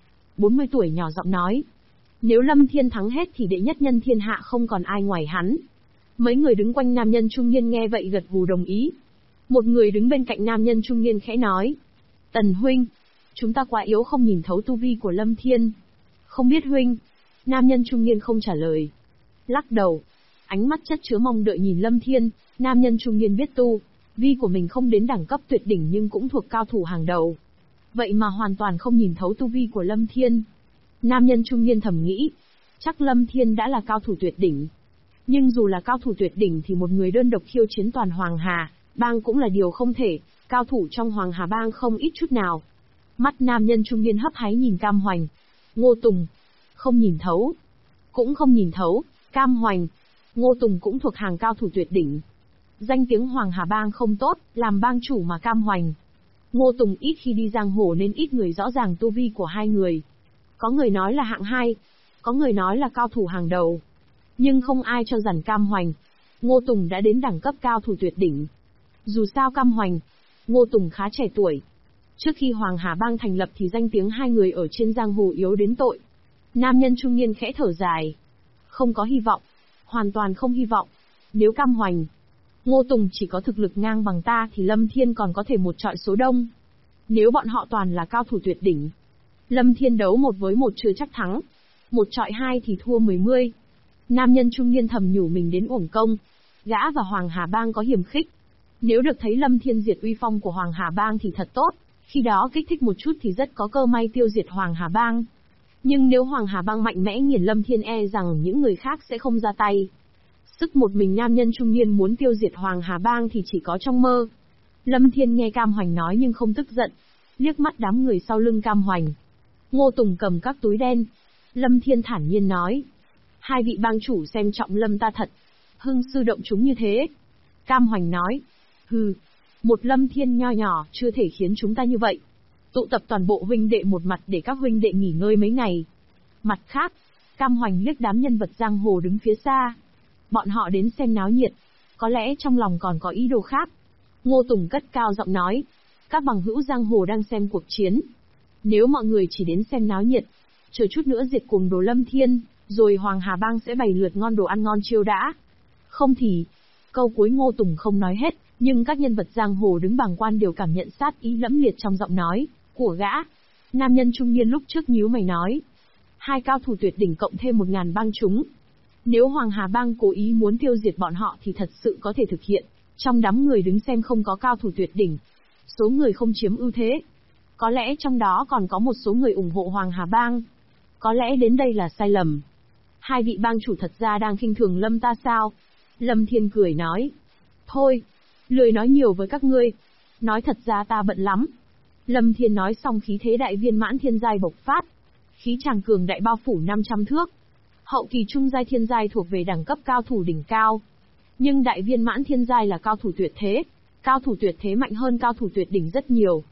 40 tuổi nhỏ giọng nói. Nếu Lâm Thiên thắng hết thì đệ nhất nhân thiên hạ không còn ai ngoài hắn. Mấy người đứng quanh nam nhân trung niên nghe vậy gật gù đồng ý. Một người đứng bên cạnh nam nhân trung niên khẽ nói. Tần huynh, chúng ta quá yếu không nhìn thấu tu vi của Lâm Thiên. Không biết huynh. Nam nhân trung niên không trả lời. Lắc đầu. Ánh mắt chất chứa mong đợi nhìn Lâm Thiên, nam nhân trung niên biết tu vi của mình không đến đẳng cấp tuyệt đỉnh nhưng cũng thuộc cao thủ hàng đầu. Vậy mà hoàn toàn không nhìn thấu tu vi của Lâm Thiên. Nam nhân trung niên thầm nghĩ. Chắc Lâm Thiên đã là cao thủ tuyệt đỉnh. Nhưng dù là cao thủ tuyệt đỉnh thì một người đơn độc khiêu chiến toàn Hoàng Hà bang cũng là điều không thể. Cao thủ trong Hoàng Hà bang không ít chút nào. Mắt nam nhân trung niên hấp háy nhìn Cam Hoành. Ngô Tùng. Không nhìn thấu. Cũng không nhìn thấu. Cam Hoành. Ngô Tùng cũng thuộc hàng cao thủ tuyệt đỉnh. Danh tiếng Hoàng Hà bang không tốt, làm bang chủ mà Cam Hoành. Ngô Tùng ít khi đi giang hồ nên ít người rõ ràng tu vi của hai người. Có người nói là hạng 2, có người nói là cao thủ hàng đầu. Nhưng không ai cho rằng Cam Hoành, Ngô Tùng đã đến đẳng cấp cao thủ tuyệt đỉnh. Dù sao Cam Hoành, Ngô Tùng khá trẻ tuổi. Trước khi Hoàng Hà bang thành lập thì danh tiếng hai người ở trên giang hồ yếu đến tội. Nam nhân trung niên khẽ thở dài. Không có hy vọng. Hoàn toàn không hy vọng. Nếu Cam Hoành, Ngô Tùng chỉ có thực lực ngang bằng ta thì Lâm Thiên còn có thể một trọi số đông. Nếu bọn họ toàn là cao thủ tuyệt đỉnh, Lâm Thiên đấu 1 với 1 chưa chắc thắng. 1 trọi 2 thì thua 10. Nam nhân trung niên thầm nhủ mình đến uổng công. Gã và Hoàng Hà bang có hiềm khích. Nếu được thấy Lâm Thiên diệt uy phong của Hoàng Hà bang thì thật tốt. Khi đó kích thích một chút thì rất có cơ may tiêu diệt Hoàng Hà bang. Nhưng nếu Hoàng Hà bang mạnh mẽ nghiền Lâm Thiên e rằng những người khác sẽ không ra tay. Sức một mình nam nhân trung niên muốn tiêu diệt Hoàng Hà bang thì chỉ có trong mơ. Lâm Thiên nghe Cam Hoành nói nhưng không tức giận. Liếc mắt đám người sau lưng Cam Hoành. Ngô Tùng cầm các túi đen. Lâm Thiên thản nhiên nói. Hai vị bang chủ xem trọng Lâm ta thật. Hưng sư động chúng như thế. Cam Hoành nói. Hừ. Một Lâm Thiên nho nhỏ chưa thể khiến chúng ta như vậy. Tụ tập toàn bộ huynh đệ một mặt để các huynh đệ nghỉ ngơi mấy ngày. Mặt khác, Cam Hoành liếc đám nhân vật giang hồ đứng phía xa. Bọn họ đến xem náo nhiệt. Có lẽ trong lòng còn có ý đồ khác. Ngô Tùng cất cao giọng nói. Các bằng hữu giang hồ đang xem cuộc chiến. Nếu mọi người chỉ đến xem náo nhiệt, chờ chút nữa diệt cùng đồ Lâm Thiên, rồi Hoàng Hà bang sẽ bày lượt ngon đồ ăn ngon chiêu đã. Không thì... Câu cuối Ngô Tùng không nói hết, nhưng các nhân vật giang hồ đứng bàng quan đều cảm nhận sát ý lẫm liệt trong giọng nói của gã. Nam nhân trung niên lúc trước nhíu mày nói. Hai cao thủ tuyệt đỉnh cộng thêm 1000 bang chúng. Nếu Hoàng Hà bang cố ý muốn tiêu diệt bọn họ thì thật sự có thể thực hiện. Trong đám người đứng xem không có cao thủ tuyệt đỉnh. Số người không chiếm ưu thế. Có lẽ trong đó còn có một số người ủng hộ Hoàng Hà bang. Có lẽ đến đây là sai lầm. Hai vị bang chủ thật ra đang khinh thường Lâm ta sao? Lâm Thiên cười nói. Thôi, lười nói nhiều với các ngươi. Nói thật ra ta bận lắm. Lâm Thiên nói xong khí thế đại viên mãn thiên giai bộc phát. Khí tràng cường đại bao phủ 500 thước. Hậu kỳ trung giai thiên giai thuộc về đẳng cấp cao thủ đỉnh cao. Nhưng đại viên mãn thiên giai là cao thủ tuyệt thế. Cao thủ tuyệt thế mạnh hơn cao thủ tuyệt đỉnh rất nhiều.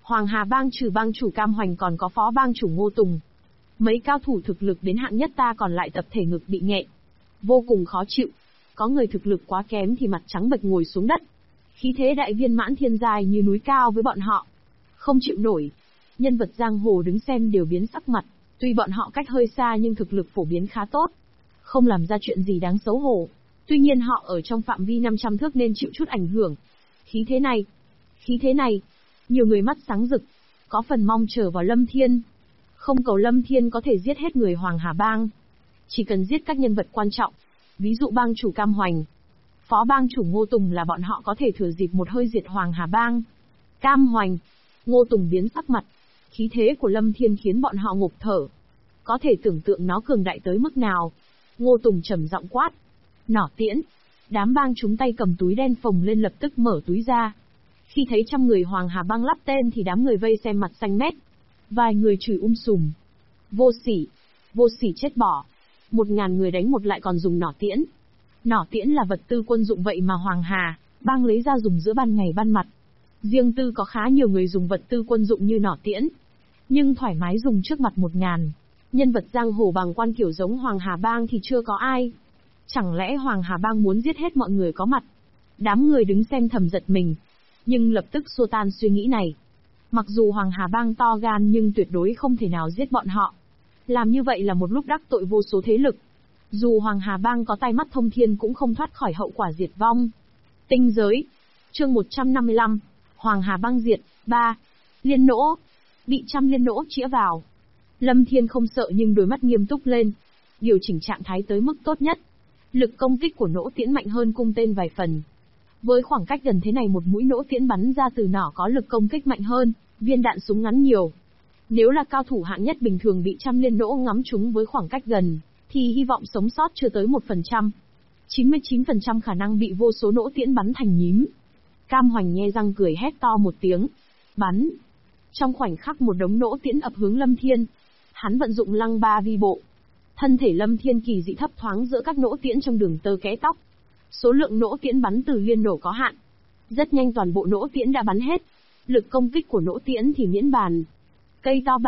Hoàng Hà bang trừ bang chủ Cam Hoành còn có phó bang chủ Ngô Tùng. Mấy cao thủ thực lực đến hạng nhất ta còn lại tập thể ngực bị nghẹn. Vô cùng khó chịu. Có người thực lực quá kém thì mặt trắng bệch ngồi xuống đất. Khí thế đại viên mãn thiên giai như núi cao với bọn họ. Không chịu nổi. Nhân vật giang hồ đứng xem đều biến sắc mặt. Tuy bọn họ cách hơi xa nhưng thực lực phổ biến khá tốt. Không làm ra chuyện gì đáng xấu hổ. Tuy nhiên họ ở trong phạm vi 500 thước nên chịu chút ảnh hưởng. Khí thế này. Nhiều người mắt sáng rực. Có phần mong chờ vào Lâm Thiên. Không cầu Lâm Thiên có thể giết hết người Hoàng Hà bang. Chỉ cần giết các nhân vật quan trọng. Ví dụ bang chủ Cam Hoành, phó bang chủ Ngô Tùng là bọn họ có thể thừa dịp một hơi diệt Hoàng Hà bang. Cam Hoành, Ngô Tùng biến sắc mặt. Khí thế của Lâm Thiên khiến bọn họ ngộp thở. Có thể tưởng tượng nó cường đại tới mức nào. Ngô Tùng trầm giọng quát. Nỏ tiễn. Đám bang chúng tay cầm túi đen phồng lên lập tức mở túi ra. Khi thấy trăm người Hoàng Hà bang lắp tên thì đám người vây xem mặt xanh mét. Vài người chửi sùm. Vô sỉ chết bỏ. 1000 người đánh một lại còn dùng nỏ tiễn. Nỏ tiễn là vật tư quân dụng vậy mà Hoàng Hà bang lấy ra dùng giữa ban ngày ban mặt. Riêng tư có khá nhiều người dùng vật tư quân dụng như nỏ tiễn. Nhưng thoải mái dùng trước mặt 1000. Nhân vật giang hồ bằng quan kiểu giống Hoàng Hà bang thì chưa có ai. Chẳng lẽ Hoàng Hà bang muốn giết hết mọi người có mặt? Đám người đứng xem thầm giật mình. Nhưng lập tức xua tan suy nghĩ này. Mặc dù Hoàng Hà bang to gan nhưng tuyệt đối không thể nào giết bọn họ. Làm như vậy là một lúc đắc tội vô số thế lực. Dù Hoàng Hà bang có tai mắt thông thiên cũng không thoát khỏi hậu quả diệt vong. Tinh giới. Chương 155. Hoàng Hà bang diệt. 3. Liên nỗ. Bị trăm liên nỗ chĩa vào. Lâm Thiên không sợ nhưng đôi mắt nghiêm túc lên. Điều chỉnh trạng thái tới mức tốt nhất. Lực công kích của nỗ tiễn mạnh hơn cung tên vài phần. Với khoảng cách gần thế này một mũi nỗ tiễn bắn ra từ nỏ có lực công kích mạnh hơn, viên đạn súng ngắn nhiều. Nếu là cao thủ hạng nhất bình thường bị trăm liên nỗ ngắm trúng với khoảng cách gần, thì hy vọng sống sót chưa tới 1%. 99% khả năng bị vô số nỗ tiễn bắn thành nhím. Cam Hoành nhe răng cười hét to một tiếng. Bắn. Trong khoảnh khắc một đống nỗ tiễn ập hướng Lâm Thiên. Hắn vận dụng lăng ba vi bộ. Thân thể Lâm Thiên kỳ dị thấp thoáng giữa các nỗ tiễn trong đường tơ kẽ tóc. Số lượng nỗ tiễn bắn từ liên nổ có hạn. Rất nhanh toàn bộ nỗ tiễn đã bắn hết. Lực công kích của nỗ tiễn thì miễn bàn. Cây to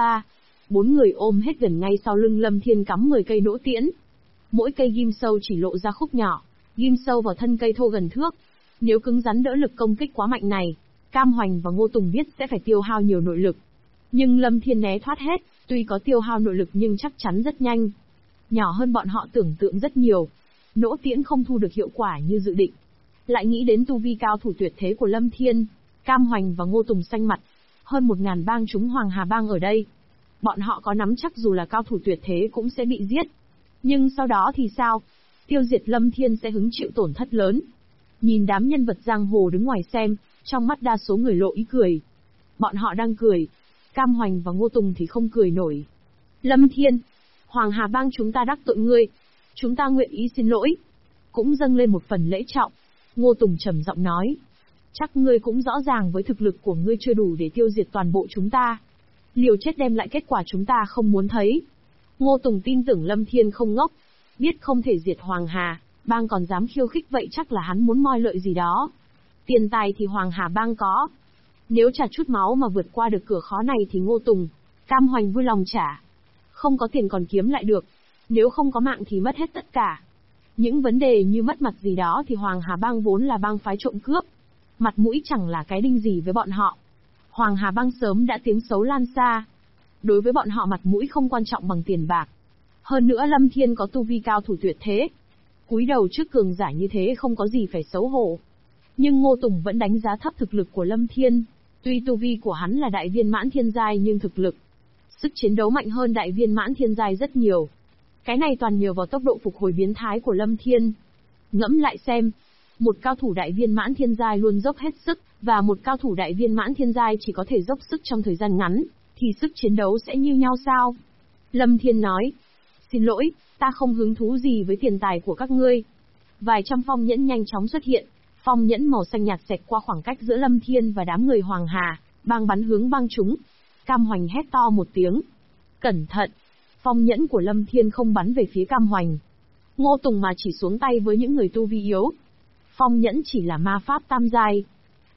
4 người ôm hết gần ngay sau lưng Lâm Thiên cắm 10 cây nỗ tiễn. Mỗi cây ghim sâu chỉ lộ ra khúc nhỏ, ghim sâu vào thân cây thô gần thước. Nếu cứng rắn đỡ lực công kích quá mạnh này, Cam Hoành và Ngô Tùng biết sẽ phải tiêu hao nhiều nội lực. Nhưng Lâm Thiên né thoát hết, tuy có tiêu hao nội lực nhưng chắc chắn rất nhanh. Nhỏ hơn bọn họ tưởng tượng rất nhiều. Nỗ tiễn không thu được hiệu quả như dự định. Lại nghĩ đến tu vi cao thủ tuyệt thế của Lâm Thiên, Cam Hoành và Ngô Tùng xanh mặt. Hơn 1000 bang chúng Hoàng Hà bang ở đây. Bọn họ có nắm chắc dù là cao thủ tuyệt thế cũng sẽ bị giết. Nhưng sau đó thì sao? Tiêu diệt Lâm Thiên sẽ hứng chịu tổn thất lớn. Nhìn đám nhân vật giang hồ đứng ngoài xem, trong mắt đa số người lộ ý cười. Bọn họ đang cười. Cam Hoành và Ngô Tùng thì không cười nổi. Lâm Thiên, Hoàng Hà bang chúng ta đắc tội ngươi. Chúng ta nguyện ý xin lỗi. Cũng dâng lên một phần lễ trọng. Ngô Tùng trầm giọng nói. Chắc ngươi cũng rõ ràng với thực lực của ngươi chưa đủ để tiêu diệt toàn bộ chúng ta. Liều chết đem lại kết quả chúng ta không muốn thấy. Ngô Tùng tin tưởng Lâm Thiên không ngốc. Biết không thể diệt Hoàng Hà bang còn dám khiêu khích vậy chắc là hắn muốn moi lợi gì đó. Tiền tài thì Hoàng Hà bang có. Nếu trả chút máu mà vượt qua được cửa khó này thì Ngô Tùng, Cam Hoành vui lòng trả. Không có tiền còn kiếm lại được. Nếu không có mạng thì mất hết tất cả. Những vấn đề như mất mặt gì đó thì Hoàng Hà bang vốn là bang phái trộm cướp. Mặt mũi chẳng là cái đinh gì với bọn họ. Hoàng Hà bang sớm đã tiếng xấu lan xa. Đối với bọn họ mặt mũi không quan trọng bằng tiền bạc. Hơn nữa Lâm Thiên có tu vi cao thủ tuyệt thế. Cúi đầu trước cường giả như thế không có gì phải xấu hổ. Nhưng Ngô Tùng vẫn đánh giá thấp thực lực của Lâm Thiên. Tuy tu vi của hắn là đại viên mãn thiên giai nhưng thực lực, sức chiến đấu mạnh hơn đại viên mãn thiên giai rất nhiều. Cái này toàn nhờ vào tốc độ phục hồi biến thái của Lâm Thiên. Ngẫm lại xem, một cao thủ đại viên mãn thiên giai luôn dốc hết sức, và một cao thủ đại viên mãn thiên giai chỉ có thể dốc sức trong thời gian ngắn, thì sức chiến đấu sẽ như nhau sao? Lâm Thiên nói, xin lỗi, ta không hứng thú gì với tiền tài của các ngươi. Vài trăm phong nhẫn nhanh chóng xuất hiện, phong nhẫn màu xanh nhạt xẹt qua khoảng cách giữa Lâm Thiên và đám người Hoàng Hà, bang bắn hướng bang chúng. Cam Hoành hét to một tiếng. Cẩn thận! Phong nhẫn của Lâm Thiên không bắn về phía Cam Hoành. Ngô Tùng mà chỉ xuống tay với những người tu vi yếu. Phong nhẫn chỉ là ma pháp tam giai.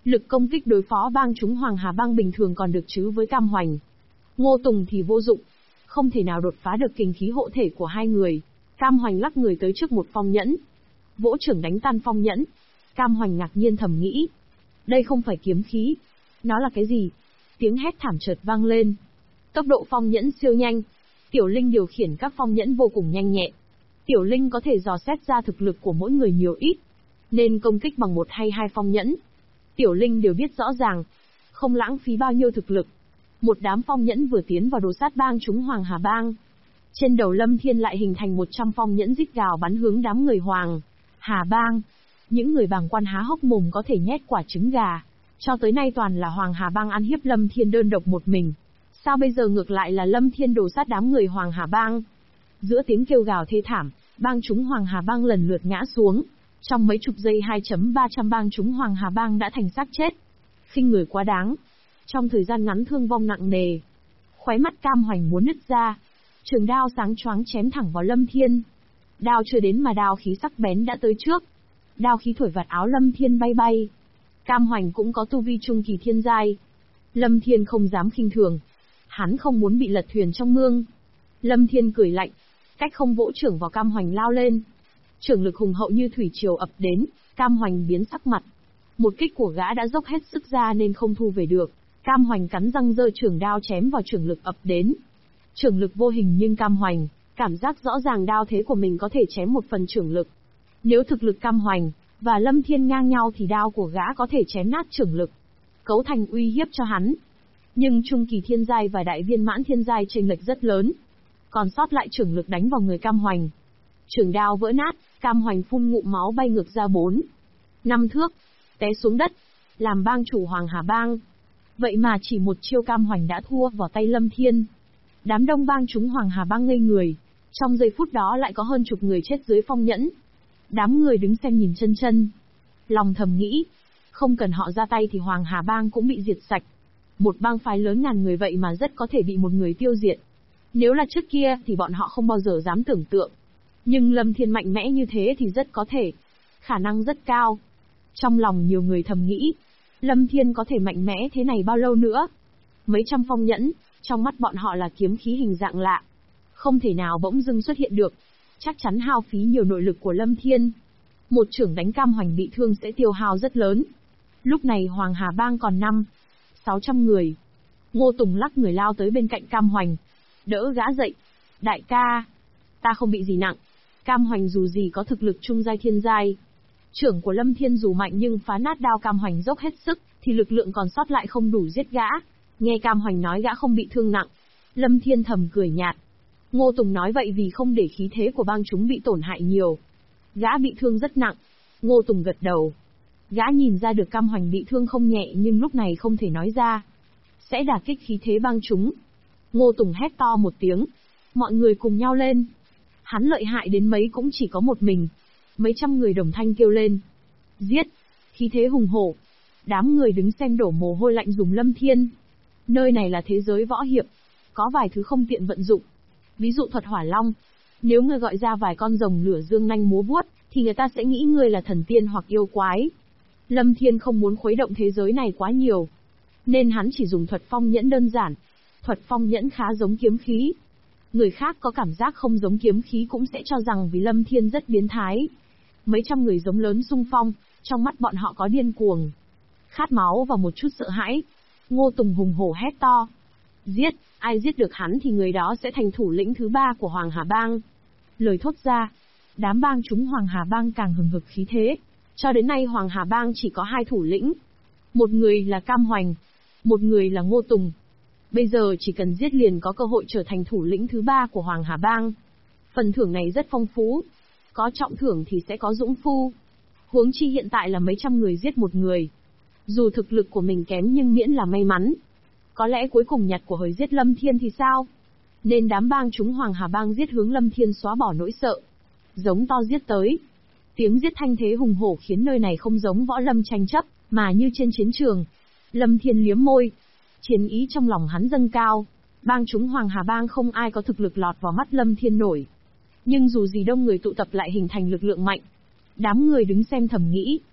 Lực công kích đối phó bang chúng Hoàng Hà bang bình thường còn được chứ với Cam Hoành. Ngô Tùng thì vô dụng, không thể nào đột phá được kình khí hộ thể của hai người. Cam Hoành lắc người tới trước một phong nhẫn, vỗ trưởng đánh tan phong nhẫn. Cam Hoành ngạc nhiên thầm nghĩ, đây không phải kiếm khí, nó là cái gì? Tiếng hét thảm chợt vang lên. Tốc độ phong nhẫn siêu nhanh, Tiểu Linh điều khiển các phong nhẫn vô cùng nhanh nhẹn. Tiểu Linh có thể dò xét ra thực lực của mỗi người nhiều ít, nên công kích bằng một hay hai phong nhẫn, Tiểu Linh đều biết rõ ràng, không lãng phí bao nhiêu thực lực. Một đám phong nhẫn vừa tiến vào đồ sát bang chúng Hoàng Hà bang. Trên đầu Lâm Thiên lại hình thành 100 phong nhẫn rít gào bắn hướng đám người Hoàng Hà bang. Những người bàng quan há hốc mồm có thể nhét quả trứng gà. Cho tới nay toàn là Hoàng Hà bang ăn hiếp Lâm Thiên đơn độc một mình. Sao bây giờ ngược lại là Lâm Thiên đồ sát đám người Hoàng Hà bang? Giữa tiếng kêu gào thê thảm, bang chúng Hoàng Hà bang lần lượt ngã xuống. Trong mấy chục giây 2.300 bang chúng Hoàng Hà bang đã thành xác chết. Khinh người quá đáng. Trong thời gian ngắn thương vong nặng nề. Khóe mắt Cam Hoành muốn nứt ra. Trường đao sáng choáng chém thẳng vào Lâm Thiên. Đao chưa đến mà đao khí sắc bén đã tới trước. Đao khí thổi vạt áo Lâm Thiên bay bay. Cam Hoành cũng có tu vi trung kỳ thiên giai. Lâm Thiên không dám khinh thường. Hắn không muốn bị lật thuyền trong mương. Lâm Thiên cười lạnh, cách không vỗ trưởng vào Cam Hoành lao lên. Trưởng lực hùng hậu như thủy triều ập đến, Cam Hoành biến sắc mặt. Một kích của gã đã dốc hết sức ra nên không thu về được. Cam Hoành cắn răng giơ trưởng đao chém vào trưởng lực ập đến. Trưởng lực vô hình nhưng Cam Hoành cảm giác rõ ràng đao thế của mình có thể chém một phần trưởng lực. Nếu thực lực Cam Hoành và Lâm Thiên ngang nhau thì đao của gã có thể chém nát trưởng lực, cấu thành uy hiếp cho hắn. Nhưng trung kỳ thiên giai và đại viên mãn thiên giai chênh lệch rất lớn, còn sót lại trưởng lực đánh vào người Cam Hoành. Trường đao vỡ nát, Cam Hoành phun ngụm máu bay ngược ra 4-5 thước, té xuống đất, làm bang chủ Hoàng Hà bang. Vậy mà chỉ một chiêu Cam Hoành đã thua vào tay Lâm Thiên. Đám đông bang chúng Hoàng Hà bang ngây người, trong giây phút đó lại có hơn chục người chết dưới phong nhẫn. Đám người đứng xem nhìn chân chân. Lòng thầm nghĩ, không cần họ ra tay thì Hoàng Hà bang cũng bị diệt sạch. Một bang phái lớn ngàn người vậy mà rất có thể bị một người tiêu diệt. Nếu là trước kia thì bọn họ không bao giờ dám tưởng tượng. Nhưng Lâm Thiên mạnh mẽ như thế thì rất có thể. Khả năng rất cao. Trong lòng nhiều người thầm nghĩ, Lâm Thiên có thể mạnh mẽ thế này bao lâu nữa? Mấy trăm phong nhẫn, trong mắt bọn họ là kiếm khí hình dạng lạ. Không thể nào bỗng dưng xuất hiện được. Chắc chắn hao phí nhiều nội lực của Lâm Thiên. Một chưởng đánh Cam Hoành bị thương sẽ tiêu hao rất lớn. Lúc này Hoàng Hà bang còn 500-600 người. Ngô Tùng lắc người lao tới bên cạnh Cam Hoành, đỡ gã dậy. Đại ca, ta không bị gì nặng. Cam Hoành dù gì có thực lực trung giai thiên giai. Trưởng của Lâm Thiên dù mạnh nhưng phá nát đao Cam Hoành dốc hết sức, thì lực lượng còn sót lại không đủ giết gã. Nghe Cam Hoành nói gã không bị thương nặng, Lâm Thiên thầm cười nhạt. Ngô Tùng nói vậy vì không để khí thế của bang chúng bị tổn hại nhiều. Gã bị thương rất nặng. Ngô Tùng gật đầu. Gã nhìn ra được Cam Hoành bị thương không nhẹ nhưng lúc này không thể nói ra. Sẽ đả kích khí thế bang chúng. Ngô Tùng hét to một tiếng. Mọi người cùng nhau lên. Hắn lợi hại đến mấy cũng chỉ có một mình. Mấy trăm người đồng thanh kêu lên. Giết! Khí thế hùng hổ. Đám người đứng xem đổ mồ hôi lạnh dùng Lâm Thiên. Nơi này là thế giới võ hiệp. Có vài thứ không tiện vận dụng. Ví dụ thuật hỏa long. Nếu ngươi gọi ra vài con rồng lửa dương nanh múa vuốt, thì người ta sẽ nghĩ ngươi là thần tiên hoặc yêu quái. Lâm Thiên không muốn khuấy động thế giới này quá nhiều, nên hắn chỉ dùng thuật phong nhẫn đơn giản. Thuật phong nhẫn khá giống kiếm khí. Người khác có cảm giác không giống kiếm khí cũng sẽ cho rằng vì Lâm Thiên rất biến thái. Mấy trăm người giống lớn xung phong, trong mắt bọn họ có điên cuồng, khát máu và một chút sợ hãi. Ngô Tùng hùng hổ hét to. Giết, ai giết được hắn thì người đó sẽ thành thủ lĩnh thứ 3 của Hoàng Hà bang. Lời thốt ra, đám bang chúng Hoàng Hà bang càng hừng hực khí thế. Cho đến nay Hoàng Hà bang chỉ có 2 thủ lĩnh. Một người là Cam Hoành, một người là Ngô Tùng. Bây giờ chỉ cần giết liền có cơ hội trở thành thủ lĩnh thứ 3 của Hoàng Hà bang. Phần thưởng này rất phong phú. Có trọng thưởng thì sẽ có dũng phu. Huống chi hiện tại là mấy trăm người giết một người. Dù thực lực của mình kém nhưng miễn là may mắn. Có lẽ cuối cùng nhặt của hời giết Lâm Thiên thì sao? Nên đám bang chúng Hoàng Hà bang giết hướng Lâm Thiên xóa bỏ nỗi sợ. Giống to giết tới. Tiếng giết thanh thế hùng hổ khiến nơi này không giống võ lâm tranh chấp, mà như trên chiến trường. Lâm Thiên liếm môi. Chiến ý trong lòng hắn dâng cao. Bang chúng Hoàng Hà bang không ai có thực lực lọt vào mắt Lâm Thiên nổi. Nhưng dù gì đông người tụ tập lại hình thành lực lượng mạnh. Đám người đứng xem thầm nghĩ.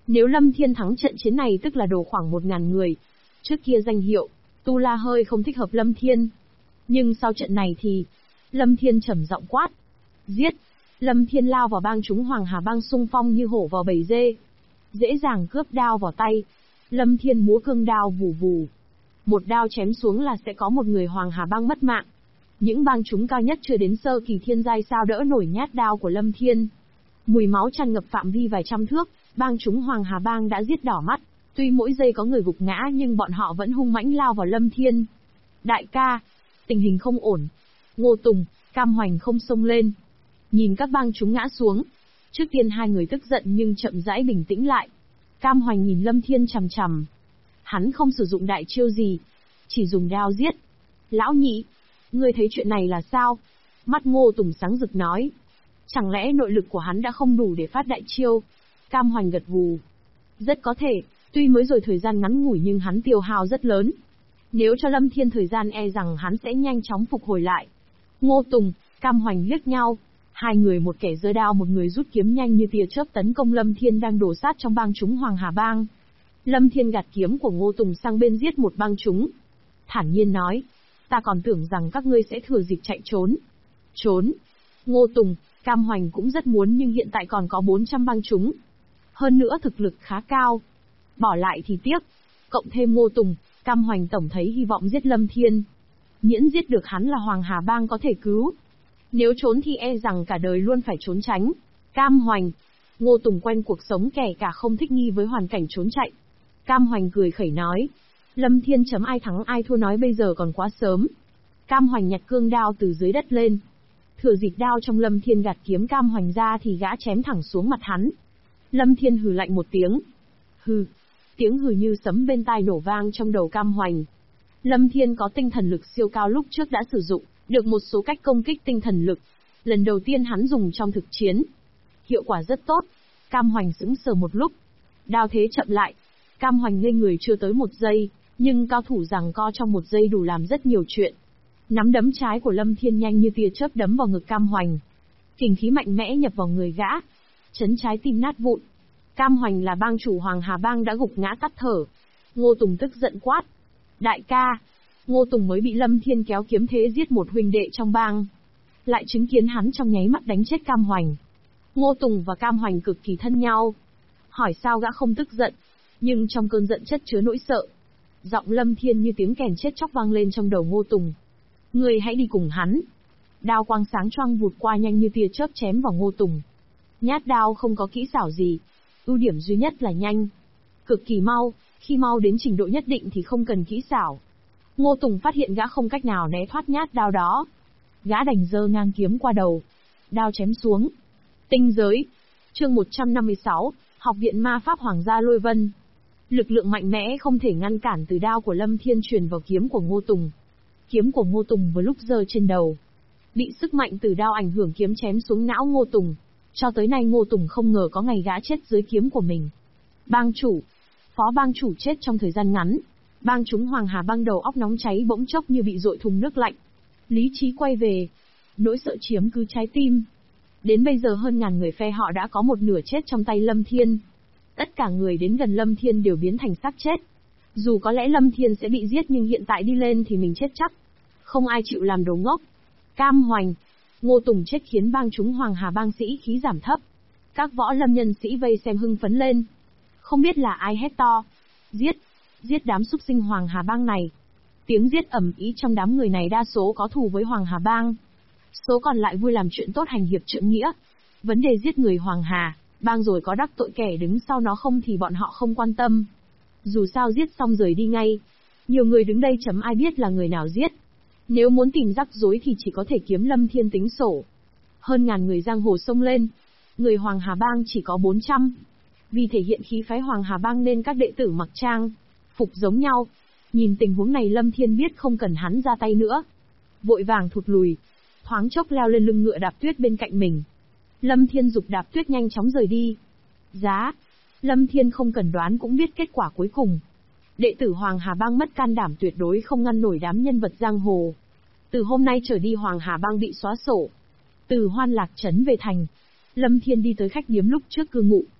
Nếu Lâm Thiên thắng trận chiến này tức là đổ khoảng 1000 người. Trước kia danh hiệu, Tu La hơi không thích hợp Lâm Thiên. Nhưng sau trận này thì, Lâm Thiên trầm giọng quát. Giết! Lâm Thiên lao vào bang chúng Hoàng Hà bang xung phong như hổ vào bầy dê. Dễ dàng cướp đao vào tay. Lâm Thiên múa cương đao vù vù. Một đao chém xuống là sẽ có một người Hoàng Hà bang mất mạng. Những bang chúng cao nhất chưa đến sơ kỳ thiên giai sao đỡ nổi nhát đao của Lâm Thiên. Mùi máu tràn ngập phạm vi vài trăm thước, bang chúng Hoàng Hà bang đã giết đỏ mắt. Tuy mỗi giây có người gục ngã nhưng bọn họ vẫn hung mãnh lao vào Lâm Thiên. Đại ca, tình hình không ổn. Ngô Tùng, Cam Hoành không xông lên. Nhìn các bang chúng ngã xuống. Trước tiên hai người tức giận nhưng chậm rãi bình tĩnh lại. Cam Hoành nhìn Lâm Thiên chằm chằm. Hắn không sử dụng đại chiêu gì, chỉ dùng đao giết. Lão nhị, ngươi thấy chuyện này là sao? Mắt Ngô Tùng sáng rực nói. Chẳng lẽ nội lực của hắn đã không đủ để phát đại chiêu? Cam Hoành gật gù. Rất có thể, tuy mới rồi thời gian ngắn ngủi nhưng hắn tiêu hao rất lớn. Nếu cho Lâm Thiên thời gian e rằng hắn sẽ nhanh chóng phục hồi lại. Ngô Tùng, Cam Hoành liếc nhau. Hai người một kẻ giơ đao một người rút kiếm nhanh như tia chớp tấn công Lâm Thiên đang đổ sát trong bang chúng Hoàng Hà bang. Lâm Thiên gạt kiếm của Ngô Tùng sang bên giết một bang chúng. Thản nhiên nói, ta còn tưởng rằng các ngươi sẽ thừa dịp chạy trốn. Trốn? Ngô Tùng, Cam Hoành cũng rất muốn nhưng hiện tại còn có 400 bang chúng. Hơn nữa thực lực khá cao. Bỏ lại thì tiếc. Cộng thêm Ngô Tùng, Cam Hoành tổng thấy hy vọng giết Lâm Thiên. Miễn giết được hắn là Hoàng Hà bang có thể cứu. Nếu trốn thì e rằng cả đời luôn phải trốn tránh. Cam Hoành. Ngô Tùng quen cuộc sống kẻ cả không thích nghi với hoàn cảnh trốn chạy. Cam Hoành cười khẩy nói. Lâm Thiên chấm ai thắng ai thua nói bây giờ còn quá sớm. Cam Hoành nhặt cương đao từ dưới đất lên. Thừa dịp đao trong Lâm Thiên gạt kiếm Cam Hoành ra thì gã chém thẳng xuống mặt hắn. Lâm Thiên hừ lạnh một tiếng. Hừ. Tiếng hừ như sấm bên tai nổ vang trong đầu Cam Hoành. Lâm Thiên có tinh thần lực siêu cao lúc trước đã sử dụng được một số cách công kích tinh thần lực. Lần đầu tiên hắn dùng trong thực chiến. Hiệu quả rất tốt. Cam Hoành sững sờ một lúc. Đao thế chậm lại. Cam Hoành ngây người chưa tới 1 giây, nhưng cao thủ giằng co trong 1 giây đủ làm rất nhiều chuyện. Nắm đấm trái của Lâm Thiên nhanh như tia chớp đấm vào ngực Cam Hoành. Kình khí mạnh mẽ nhập vào người gã. Chấn trái tim nát vụn. Cam Hoành là bang chủ Hoàng Hà bang đã gục ngã tắt thở. Ngô Tùng tức giận quát. Đại ca. Ngô Tùng mới bị Lâm Thiên kéo kiếm thế giết một huynh đệ trong bang. Lại chứng kiến hắn trong nháy mắt đánh chết Cam Hoành. Ngô Tùng và Cam Hoành cực kỳ thân nhau. Hỏi sao gã không tức giận. Nhưng trong cơn giận chất chứa nỗi sợ. Giọng Lâm Thiên như tiếng kèn chết chóc vang lên trong đầu Ngô Tùng. Ngươi hãy đi cùng hắn. Đao quang sáng choang vụt qua nhanh như tia chớp chém vào Ngô Tùng. Nhát đao không có kỹ xảo gì. Ưu điểm duy nhất là nhanh. Cực kỳ mau, khi mau đến trình độ nhất định thì không cần kỹ xảo. Ngô Tùng phát hiện gã không cách nào né thoát nhát đao đó. Gã đành giơ ngang kiếm qua đầu. Đao chém xuống. Tinh giới. Chương 156, Học viện Ma Pháp Hoàng gia Lôi Vân. Lực lượng mạnh mẽ không thể ngăn cản từ đao của Lâm Thiên truyền vào kiếm của Ngô Tùng. Kiếm của Ngô Tùng vừa lúc giơ trên đầu. Bị sức mạnh từ đao ảnh hưởng kiếm chém xuống não Ngô Tùng. Cho tới nay Ngô Tùng không ngờ có ngày gã chết dưới kiếm của mình. Bang chủ. Phó bang chủ chết trong thời gian ngắn. Bang chúng Hoàng Hà bang đầu óc nóng cháy bỗng chốc như bị dội thùng nước lạnh. Lý trí quay về. Nỗi sợ chiếm cứ trái tim. Đến bây giờ hơn 1000 người phe họ đã có một nửa chết trong tay Lâm Thiên. Tất cả người đến gần Lâm Thiên đều biến thành xác chết. Dù có lẽ Lâm Thiên sẽ bị giết nhưng hiện tại đi lên thì mình chết chắc. Không ai chịu làm đồ ngốc. Cam Hoành. Ngô Tùng chết khiến bang chúng Hoàng Hà bang sĩ khí giảm thấp. Các võ lâm nhân sĩ vây xem hưng phấn lên. Không biết là ai hét to. Giết! Giết đám súc sinh Hoàng Hà bang này. Tiếng giết ầm ĩ trong đám người này đa số có thù với Hoàng Hà bang. Số còn lại vui làm chuyện tốt hành hiệp trượng nghĩa. Vấn đề giết người Hoàng Hà bang rồi có đắc tội kẻ đứng sau nó không thì bọn họ không quan tâm. Dù sao giết xong rời đi ngay. Nhiều người đứng đây chấm ai biết là người nào giết. Nếu muốn tìm rắc rối thì chỉ có thể kiếm Lâm Thiên tính sổ. Hơn 1000 người giang hồ xông lên. Người Hoàng Hà bang chỉ có 400. Vì thể hiện khí phái Hoàng Hà bang nên các đệ tử mặc trang phục giống nhau. Nhìn tình huống này Lâm Thiên biết không cần hắn ra tay nữa. Vội vàng thụt lùi. Thoáng chốc leo lên lưng ngựa Đạp Tuyết bên cạnh mình. Lâm Thiên giục Đạp Tuyết nhanh chóng rời đi. Giá. Lâm Thiên không cần đoán cũng biết kết quả cuối cùng. Đệ tử Hoàng Hà bang mất can đảm tuyệt đối không ngăn nổi đám nhân vật giang hồ. Từ hôm nay trở đi Hoàng Hà bang bị xóa sổ. Từ Hoan Lạc trấn về thành, Lâm Thiên đi tới khách điếm lúc trước cư ngụ.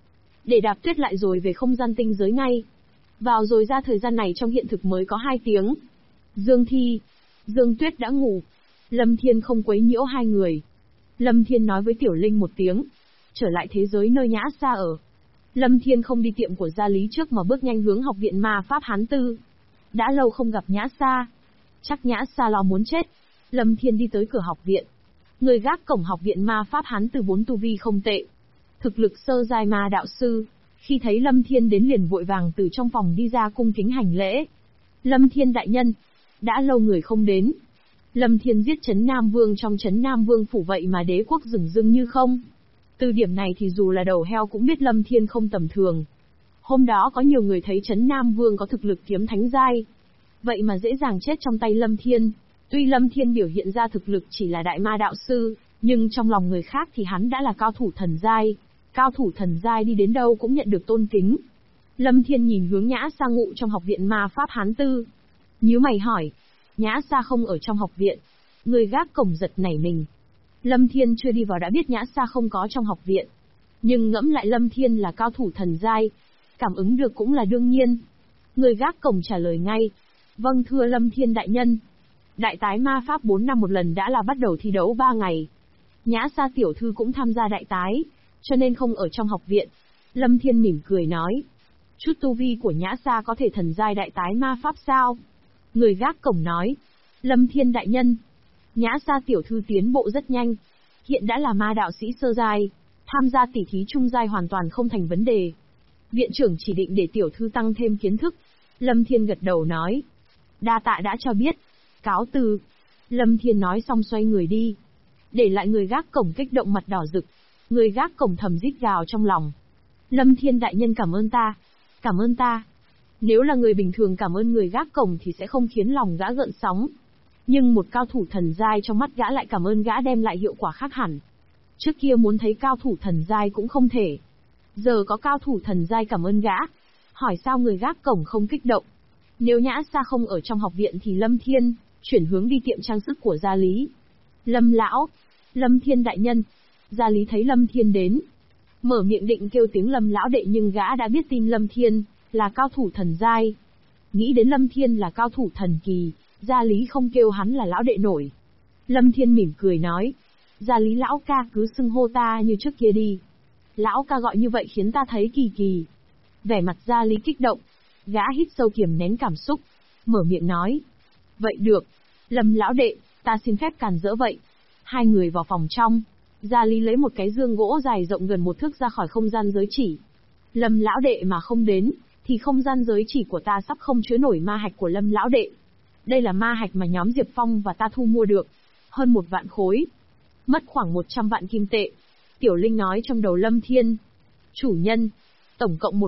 Để Đạp Tuyết lại rồi về không gian tinh giới ngay. Vào rồi ra thời gian này trong hiện thực mới có 2 tiếng. Dương Thi, Dương Tuyết đã ngủ. Lâm Thiên không quấy nhiễu hai người. Lâm Thiên nói với Tiểu Linh một tiếng. Trở lại thế giới nơi Nhã Sa ở. Lâm Thiên không đi tiệm của gia lý trước mà bước nhanh hướng học viện ma pháp Hán Tư. Đã lâu không gặp Nhã Sa. Chắc Nhã Sa lo muốn chết. Lâm Thiên đi tới cửa học viện. Người gác cổng học viện ma pháp Hán Tư 4 tu vi không tệ. Thực lực sơ giai ma đạo sư. Khi thấy Lâm Thiên đến liền vội vàng từ trong phòng đi ra cung kính hành lễ. Lâm Thiên đại nhân. Đã lâu người không đến. Lâm Thiên giết Trấn Nam Vương trong Trấn Nam Vương phủ vậy mà đế quốc dửng dưng như không. Từ điểm này thì dù là đầu heo cũng biết Lâm Thiên không tầm thường. Hôm đó có nhiều người thấy Trấn Nam Vương có thực lực kiếm thánh giai. Vậy mà dễ dàng chết trong tay Lâm Thiên. Tuy Lâm Thiên biểu hiện ra thực lực chỉ là đại ma đạo sư, nhưng trong lòng người khác thì hắn đã là cao thủ thần giai. Cao thủ thần giai đi đến đâu cũng nhận được tôn kính. Lâm Thiên nhìn hướng Nhã Sa ngụ trong học viện ma pháp Hán Tư. Nhíu mày hỏi. Nhã Sa không ở trong học viện. Người gác cổng giật nảy mình. Lâm Thiên chưa đi vào đã biết Nhã Sa không có trong học viện. Nhưng ngẫm lại Lâm Thiên là cao thủ thần giai. Cảm ứng được cũng là đương nhiên. Người gác cổng trả lời ngay. Vâng thưa Lâm Thiên đại nhân. Đại tái ma pháp 4 năm một lần đã là bắt đầu thi đấu 3 ngày. Nhã Sa tiểu thư cũng tham gia đại tái, cho nên không ở trong học viện. Lâm Thiên mỉm cười nói. Chút tu vi của Nhã Sa có thể thần giai đại tái ma pháp sao? Người gác cổng nói. Lâm Thiên đại nhân. Nhã Sa tiểu thư tiến bộ rất nhanh. Hiện đã là ma đạo sĩ sơ giai. Tham gia tỉ thí trung giai hoàn toàn không thành vấn đề. Viện trưởng chỉ định để tiểu thư tăng thêm kiến thức. Lâm Thiên gật đầu nói. Đa tạ đã cho biết. Cáo từ. Lâm Thiên nói xong xoay người đi. Để lại người gác cổng kích động mặt đỏ rực. Người gác cổng thầm rít gào trong lòng. Lâm Thiên đại nhân cảm ơn ta. Cảm ơn ta. Nếu là người bình thường cảm ơn người gác cổng thì sẽ không khiến lòng gã gợn sóng. Nhưng một cao thủ thần giai trong mắt gã lại cảm ơn gã đem lại hiệu quả khác hẳn. Trước kia muốn thấy cao thủ thần giai cũng không thể. Giờ có cao thủ thần giai cảm ơn gã. Hỏi sao người gác cổng không kích động. Nếu Nhã Sa không ở trong học viện thì Lâm Thiên chuyển hướng đi tiệm trang sức của gia lý. Lâm lão. Lâm Thiên đại nhân. Gia lý thấy Lâm Thiên đến. Mở miệng định kêu tiếng Lâm lão đệ nhưng gã đã biết tin Lâm Thiên là cao thủ thần giai. Nghĩ đến Lâm Thiên là cao thủ thần kỳ, gia lý không kêu hắn là lão đệ nổi. Lâm Thiên mỉm cười nói. Gia lý lão ca cứ xưng hô ta như trước kia đi. Lão ca gọi như vậy khiến ta thấy kỳ kỳ. Vẻ mặt gia lý kích động. Gã hít sâu kiềm nén cảm xúc. Mở miệng nói. Vậy được. Lâm lão đệ, ta xin phép càn rỡ vậy. Hai người vào phòng trong. Gia lý lấy một cái dương gỗ dài rộng gần 1 thước ra khỏi không gian giới chỉ. Lâm lão đệ mà không đến, thì không gian giới chỉ của ta sắp không chứa nổi ma hạch của Lâm lão đệ. Đây là ma hạch mà nhóm Diệp Phong và ta thu mua được. Hơn 1 vạn khối. Mất khoảng 100 vạn kim tệ. Tiểu Linh nói trong đầu Lâm Thiên. Chủ nhân. Tổng cộng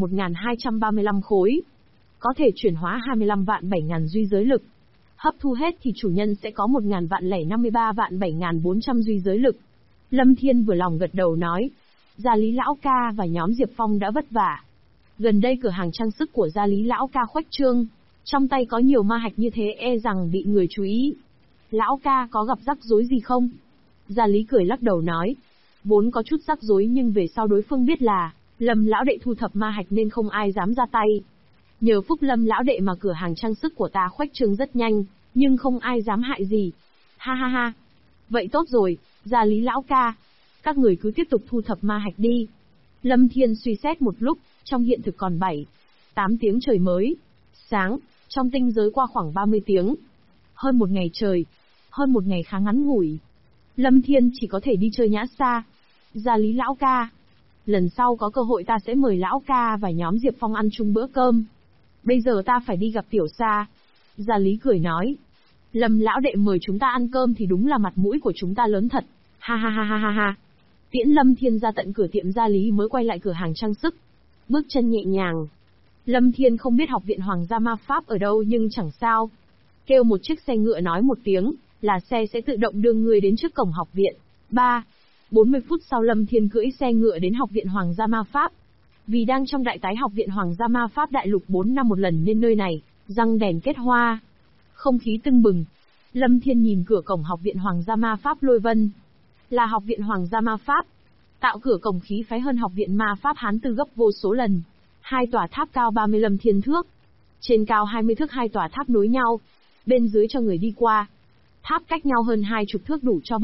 1.1235 khối. Có thể chuyển hóa 25 vạn 7.000 duy giới lực. Hấp thu hết thì chủ nhân sẽ có 1.053 vạn 7.400 duy giới lực. Lâm Thiên vừa lòng gật đầu nói. Gia lý lão ca và nhóm Diệp Phong đã vất vả. Gần đây cửa hàng trang sức của gia lý lão ca khuếch trương. Trong tay có nhiều ma hạch như thế e rằng bị người chú ý. Lão ca có gặp rắc rối gì không? Gia lý cười lắc đầu nói. Vốn có chút rắc rối nhưng về sau đối phương biết là Lâm lão đệ thu thập ma hạch nên không ai dám ra tay. Nhờ phúc Lâm lão đệ mà cửa hàng trang sức của ta khuếch trương rất nhanh, nhưng không ai dám hại gì. Ha ha ha. Vậy tốt rồi, gia lý lão ca. Các người cứ tiếp tục thu thập ma hạch đi. Lâm Thiên suy xét một lúc, trong hiện thực còn 7-8 tiếng trời mới. Sáng, trong tinh giới qua khoảng 30 tiếng. Hơn 1 ngày trời. Hơn 1 ngày khá ngắn ngủi. Lâm Thiên chỉ có thể đi chơi Nhã Sa. Gia lý lão ca. Lần sau có cơ hội ta sẽ mời lão ca và nhóm Diệp Phong ăn chung bữa cơm. Bây giờ ta phải đi gặp Tiểu Sa. Gia lý cười nói. Lâm lão đệ mời chúng ta ăn cơm thì đúng là mặt mũi của chúng ta lớn thật. Ha ha ha ha ha ha. Tiễn Lâm Thiên ra tận cửa tiệm gia lý mới quay lại cửa hàng trang sức. Bước chân nhẹ nhàng. Lâm Thiên không biết học viện Hoàng gia ma pháp ở đâu nhưng chẳng sao. Kêu một chiếc xe ngựa nói một tiếng, là xe sẽ tự động đưa người đến trước cổng học viện. 40 phút sau Lâm Thiên cưỡi xe ngựa đến học viện Hoàng gia ma pháp. Vì đang trong đại tái học viện Hoàng gia ma pháp đại lục 4 năm một lần nên nơi này, răng đèn kết hoa. Không khí tưng bừng. Lâm Thiên nhìn cửa cổng học viện Hoàng gia ma pháp Lôi Vân. Là học viện Hoàng gia ma pháp. tạo cửa cổng khí phái hơn học viện ma pháp Hán Tư gấp vô số lần. Hai tòa tháp cao 35 thiên thước. Trên cao 20 thước hai tòa tháp nối nhau. Bên dưới cho người đi qua. Tháp cách nhau hơn 20 thước đủ cho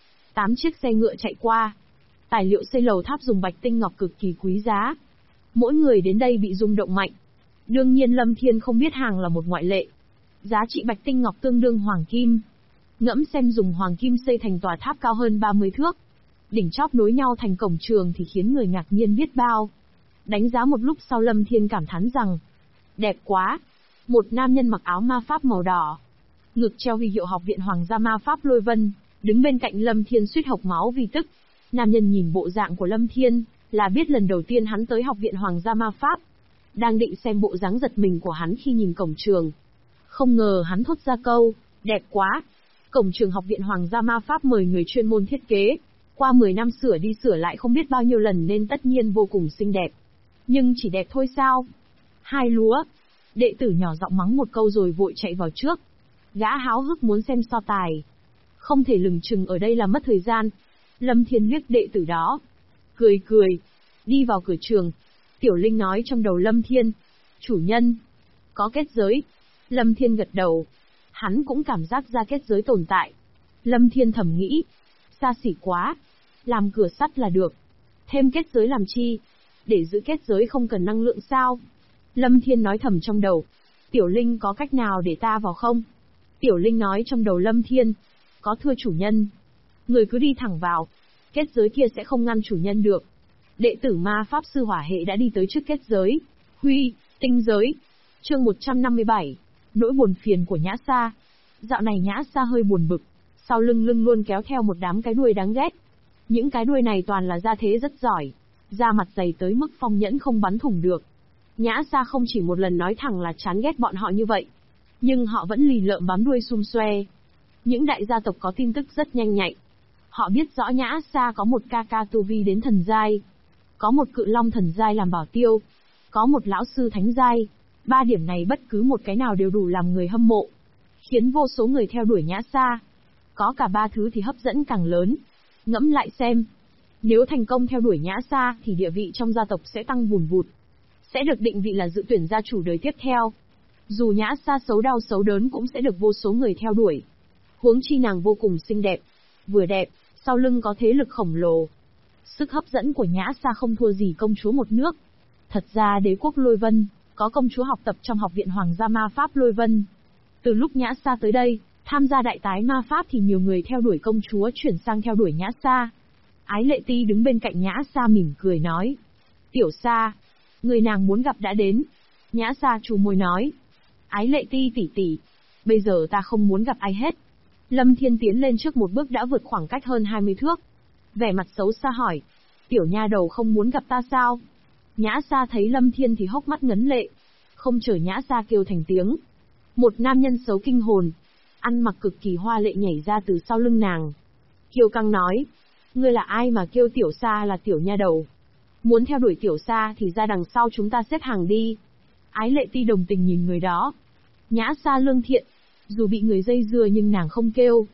8 chiếc xe ngựa chạy qua. Tài liệu xây lầu tháp dùng bạch tinh ngọc cực kỳ quý giá. Mỗi người đến đây bị rung động mạnh. Đương nhiên Lâm Thiên không biết hàng là một ngoại lệ. Giá trị bạch tinh ngọc tương đương hoàng kim. Ngẫm xem dùng hoàng kim xây thành tòa tháp cao hơn 30 thước. Đỉnh chóp nối nhau thành cổng trường thì khiến người ngạc nhiên biết bao. Đánh giá một lúc sau Lâm Thiên cảm thán rằng, đẹp quá. Một nam nhân mặc áo ma pháp màu đỏ, ngực treo huy hiệu học viện Hoàng gia ma pháp Lôi Vân, đứng bên cạnh Lâm Thiên suýt hộc máu vì tức. Nam nhân nhìn bộ dạng của Lâm Thiên, là biết lần đầu tiên hắn tới học viện Hoàng gia ma pháp. Đang định xem bộ dáng giật mình của hắn khi nhìn cổng trường. Không ngờ hắn thốt ra câu, đẹp quá. Cổng trường học viện Hoàng gia ma pháp mời người chuyên môn thiết kế. Qua 10 năm sửa đi sửa lại không biết bao nhiêu lần nên tất nhiên vô cùng xinh đẹp. Nhưng chỉ đẹp thôi sao? Hai lúa. Đệ tử nhỏ giọng mắng một câu rồi vội chạy vào trước. Gã háo hức muốn xem so tài. Không thể lừng chừng ở đây là mất thời gian. Lâm Thiên liếc đệ tử đó. Cười cười. Đi vào cửa trường. Tiểu Linh nói trong đầu Lâm Thiên. Chủ nhân. Có kết giới. Lâm Thiên gật đầu. Hắn cũng cảm giác ra kết giới tồn tại. Lâm Thiên thầm nghĩ. Xa xỉ quá. Làm cửa sắt là được. Thêm kết giới làm chi? Để giữ kết giới không cần năng lượng sao? Lâm Thiên nói thầm trong đầu. Tiểu Linh có cách nào để ta vào không? Tiểu Linh nói trong đầu Lâm Thiên. Có thưa chủ nhân. Người cứ đi thẳng vào. Kết giới kia sẽ không ngăn chủ nhân được. Đệ tử ma pháp sư hỏa hệ đã đi tới trước kết giới. Huy, tinh giới. Chương 157. Nỗi buồn phiền của Nhã Sa. Dạo này Nhã Sa hơi buồn bực. Sau lưng luôn kéo theo một đám cái đuôi đáng ghét. Những cái đuôi này toàn là gia thế rất giỏi. Da mặt dày tới mức phong nhẫn không bắn thủng được. Nhã Sa không chỉ một lần nói thẳng là chán ghét bọn họ như vậy. Nhưng họ vẫn lì lợm bám đuôi xum xoe. Những đại gia tộc có tin tức rất nhanh nhạy. Họ biết rõ Nhã Sa có một ca ca tu vi đến thần giai. Có một cự long thần giai làm bảo tiêu. Có một lão sư thánh giai. 3 điểm này bất cứ một cái nào đều đủ làm người hâm mộ. Khiến vô số người theo đuổi Nhã Sa. Có cả 3 thứ thì hấp dẫn càng lớn. Ngẫm lại xem. Nếu thành công theo đuổi Nhã Sa thì địa vị trong gia tộc sẽ tăng vùn vụt. Sẽ được định vị là dự tuyển gia chủ đời tiếp theo. Dù Nhã Sa xấu đau xấu đớn cũng sẽ được vô số người theo đuổi. Huống chi nàng vô cùng xinh đẹp. Vừa đẹp, sau lưng có thế lực khổng lồ. Sức hấp dẫn của Nhã Sa không thua gì công chúa một nước. Thật ra đế quốc Lôi Vân, có công chúa học tập trong học viện Hoàng gia ma pháp Lôi Vân. Từ lúc Nhã Sa tới đây, tham gia đại tái ma pháp thì nhiều người theo đuổi công chúa chuyển sang theo đuổi Nhã Sa. Ái Lệ Ti đứng bên cạnh Nhã Sa mỉm cười nói. Tiểu Sa, người nàng muốn gặp đã đến. Nhã Sa chu môi nói. Ái Lệ Ti tỷ tỷ, bây giờ ta không muốn gặp ai hết. Lâm Thiên tiến lên trước một bước đã vượt khoảng cách hơn 20 thước. Vẻ mặt xấu xa hỏi. Tiểu nha đầu không muốn gặp ta sao? Nhã Sa thấy Lâm Thiên thì hốc mắt ngấn lệ. Không chờ Nhã Sa kêu thành tiếng. Một nam nhân xấu kinh hồn, ăn mặc cực kỳ hoa lệ nhảy ra từ sau lưng nàng. Kiêu căng nói. Ngươi là ai mà kêu Tiểu Sa là tiểu nha đầu? Muốn theo đuổi Tiểu Sa thì ra đằng sau chúng ta xếp hàng đi. Ái Lệ Ti đồng tình nhìn người đó. Nhã Sa lương thiện, dù bị người dây dưa nhưng nàng không kêu.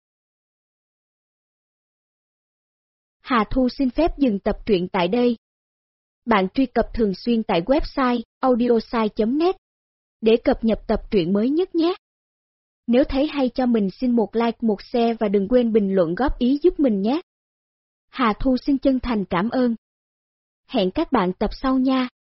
Hà Thu xin phép dừng tập truyện tại đây. Bạn truy cập thường xuyên tại website audiosai.net để cập nhật tập truyện mới nhất nhé. Nếu thấy hay cho mình xin một like, một share và đừng quên bình luận góp ý giúp mình nhé. Hà Thu xin chân thành cảm ơn. Hẹn các bạn tập sau nha.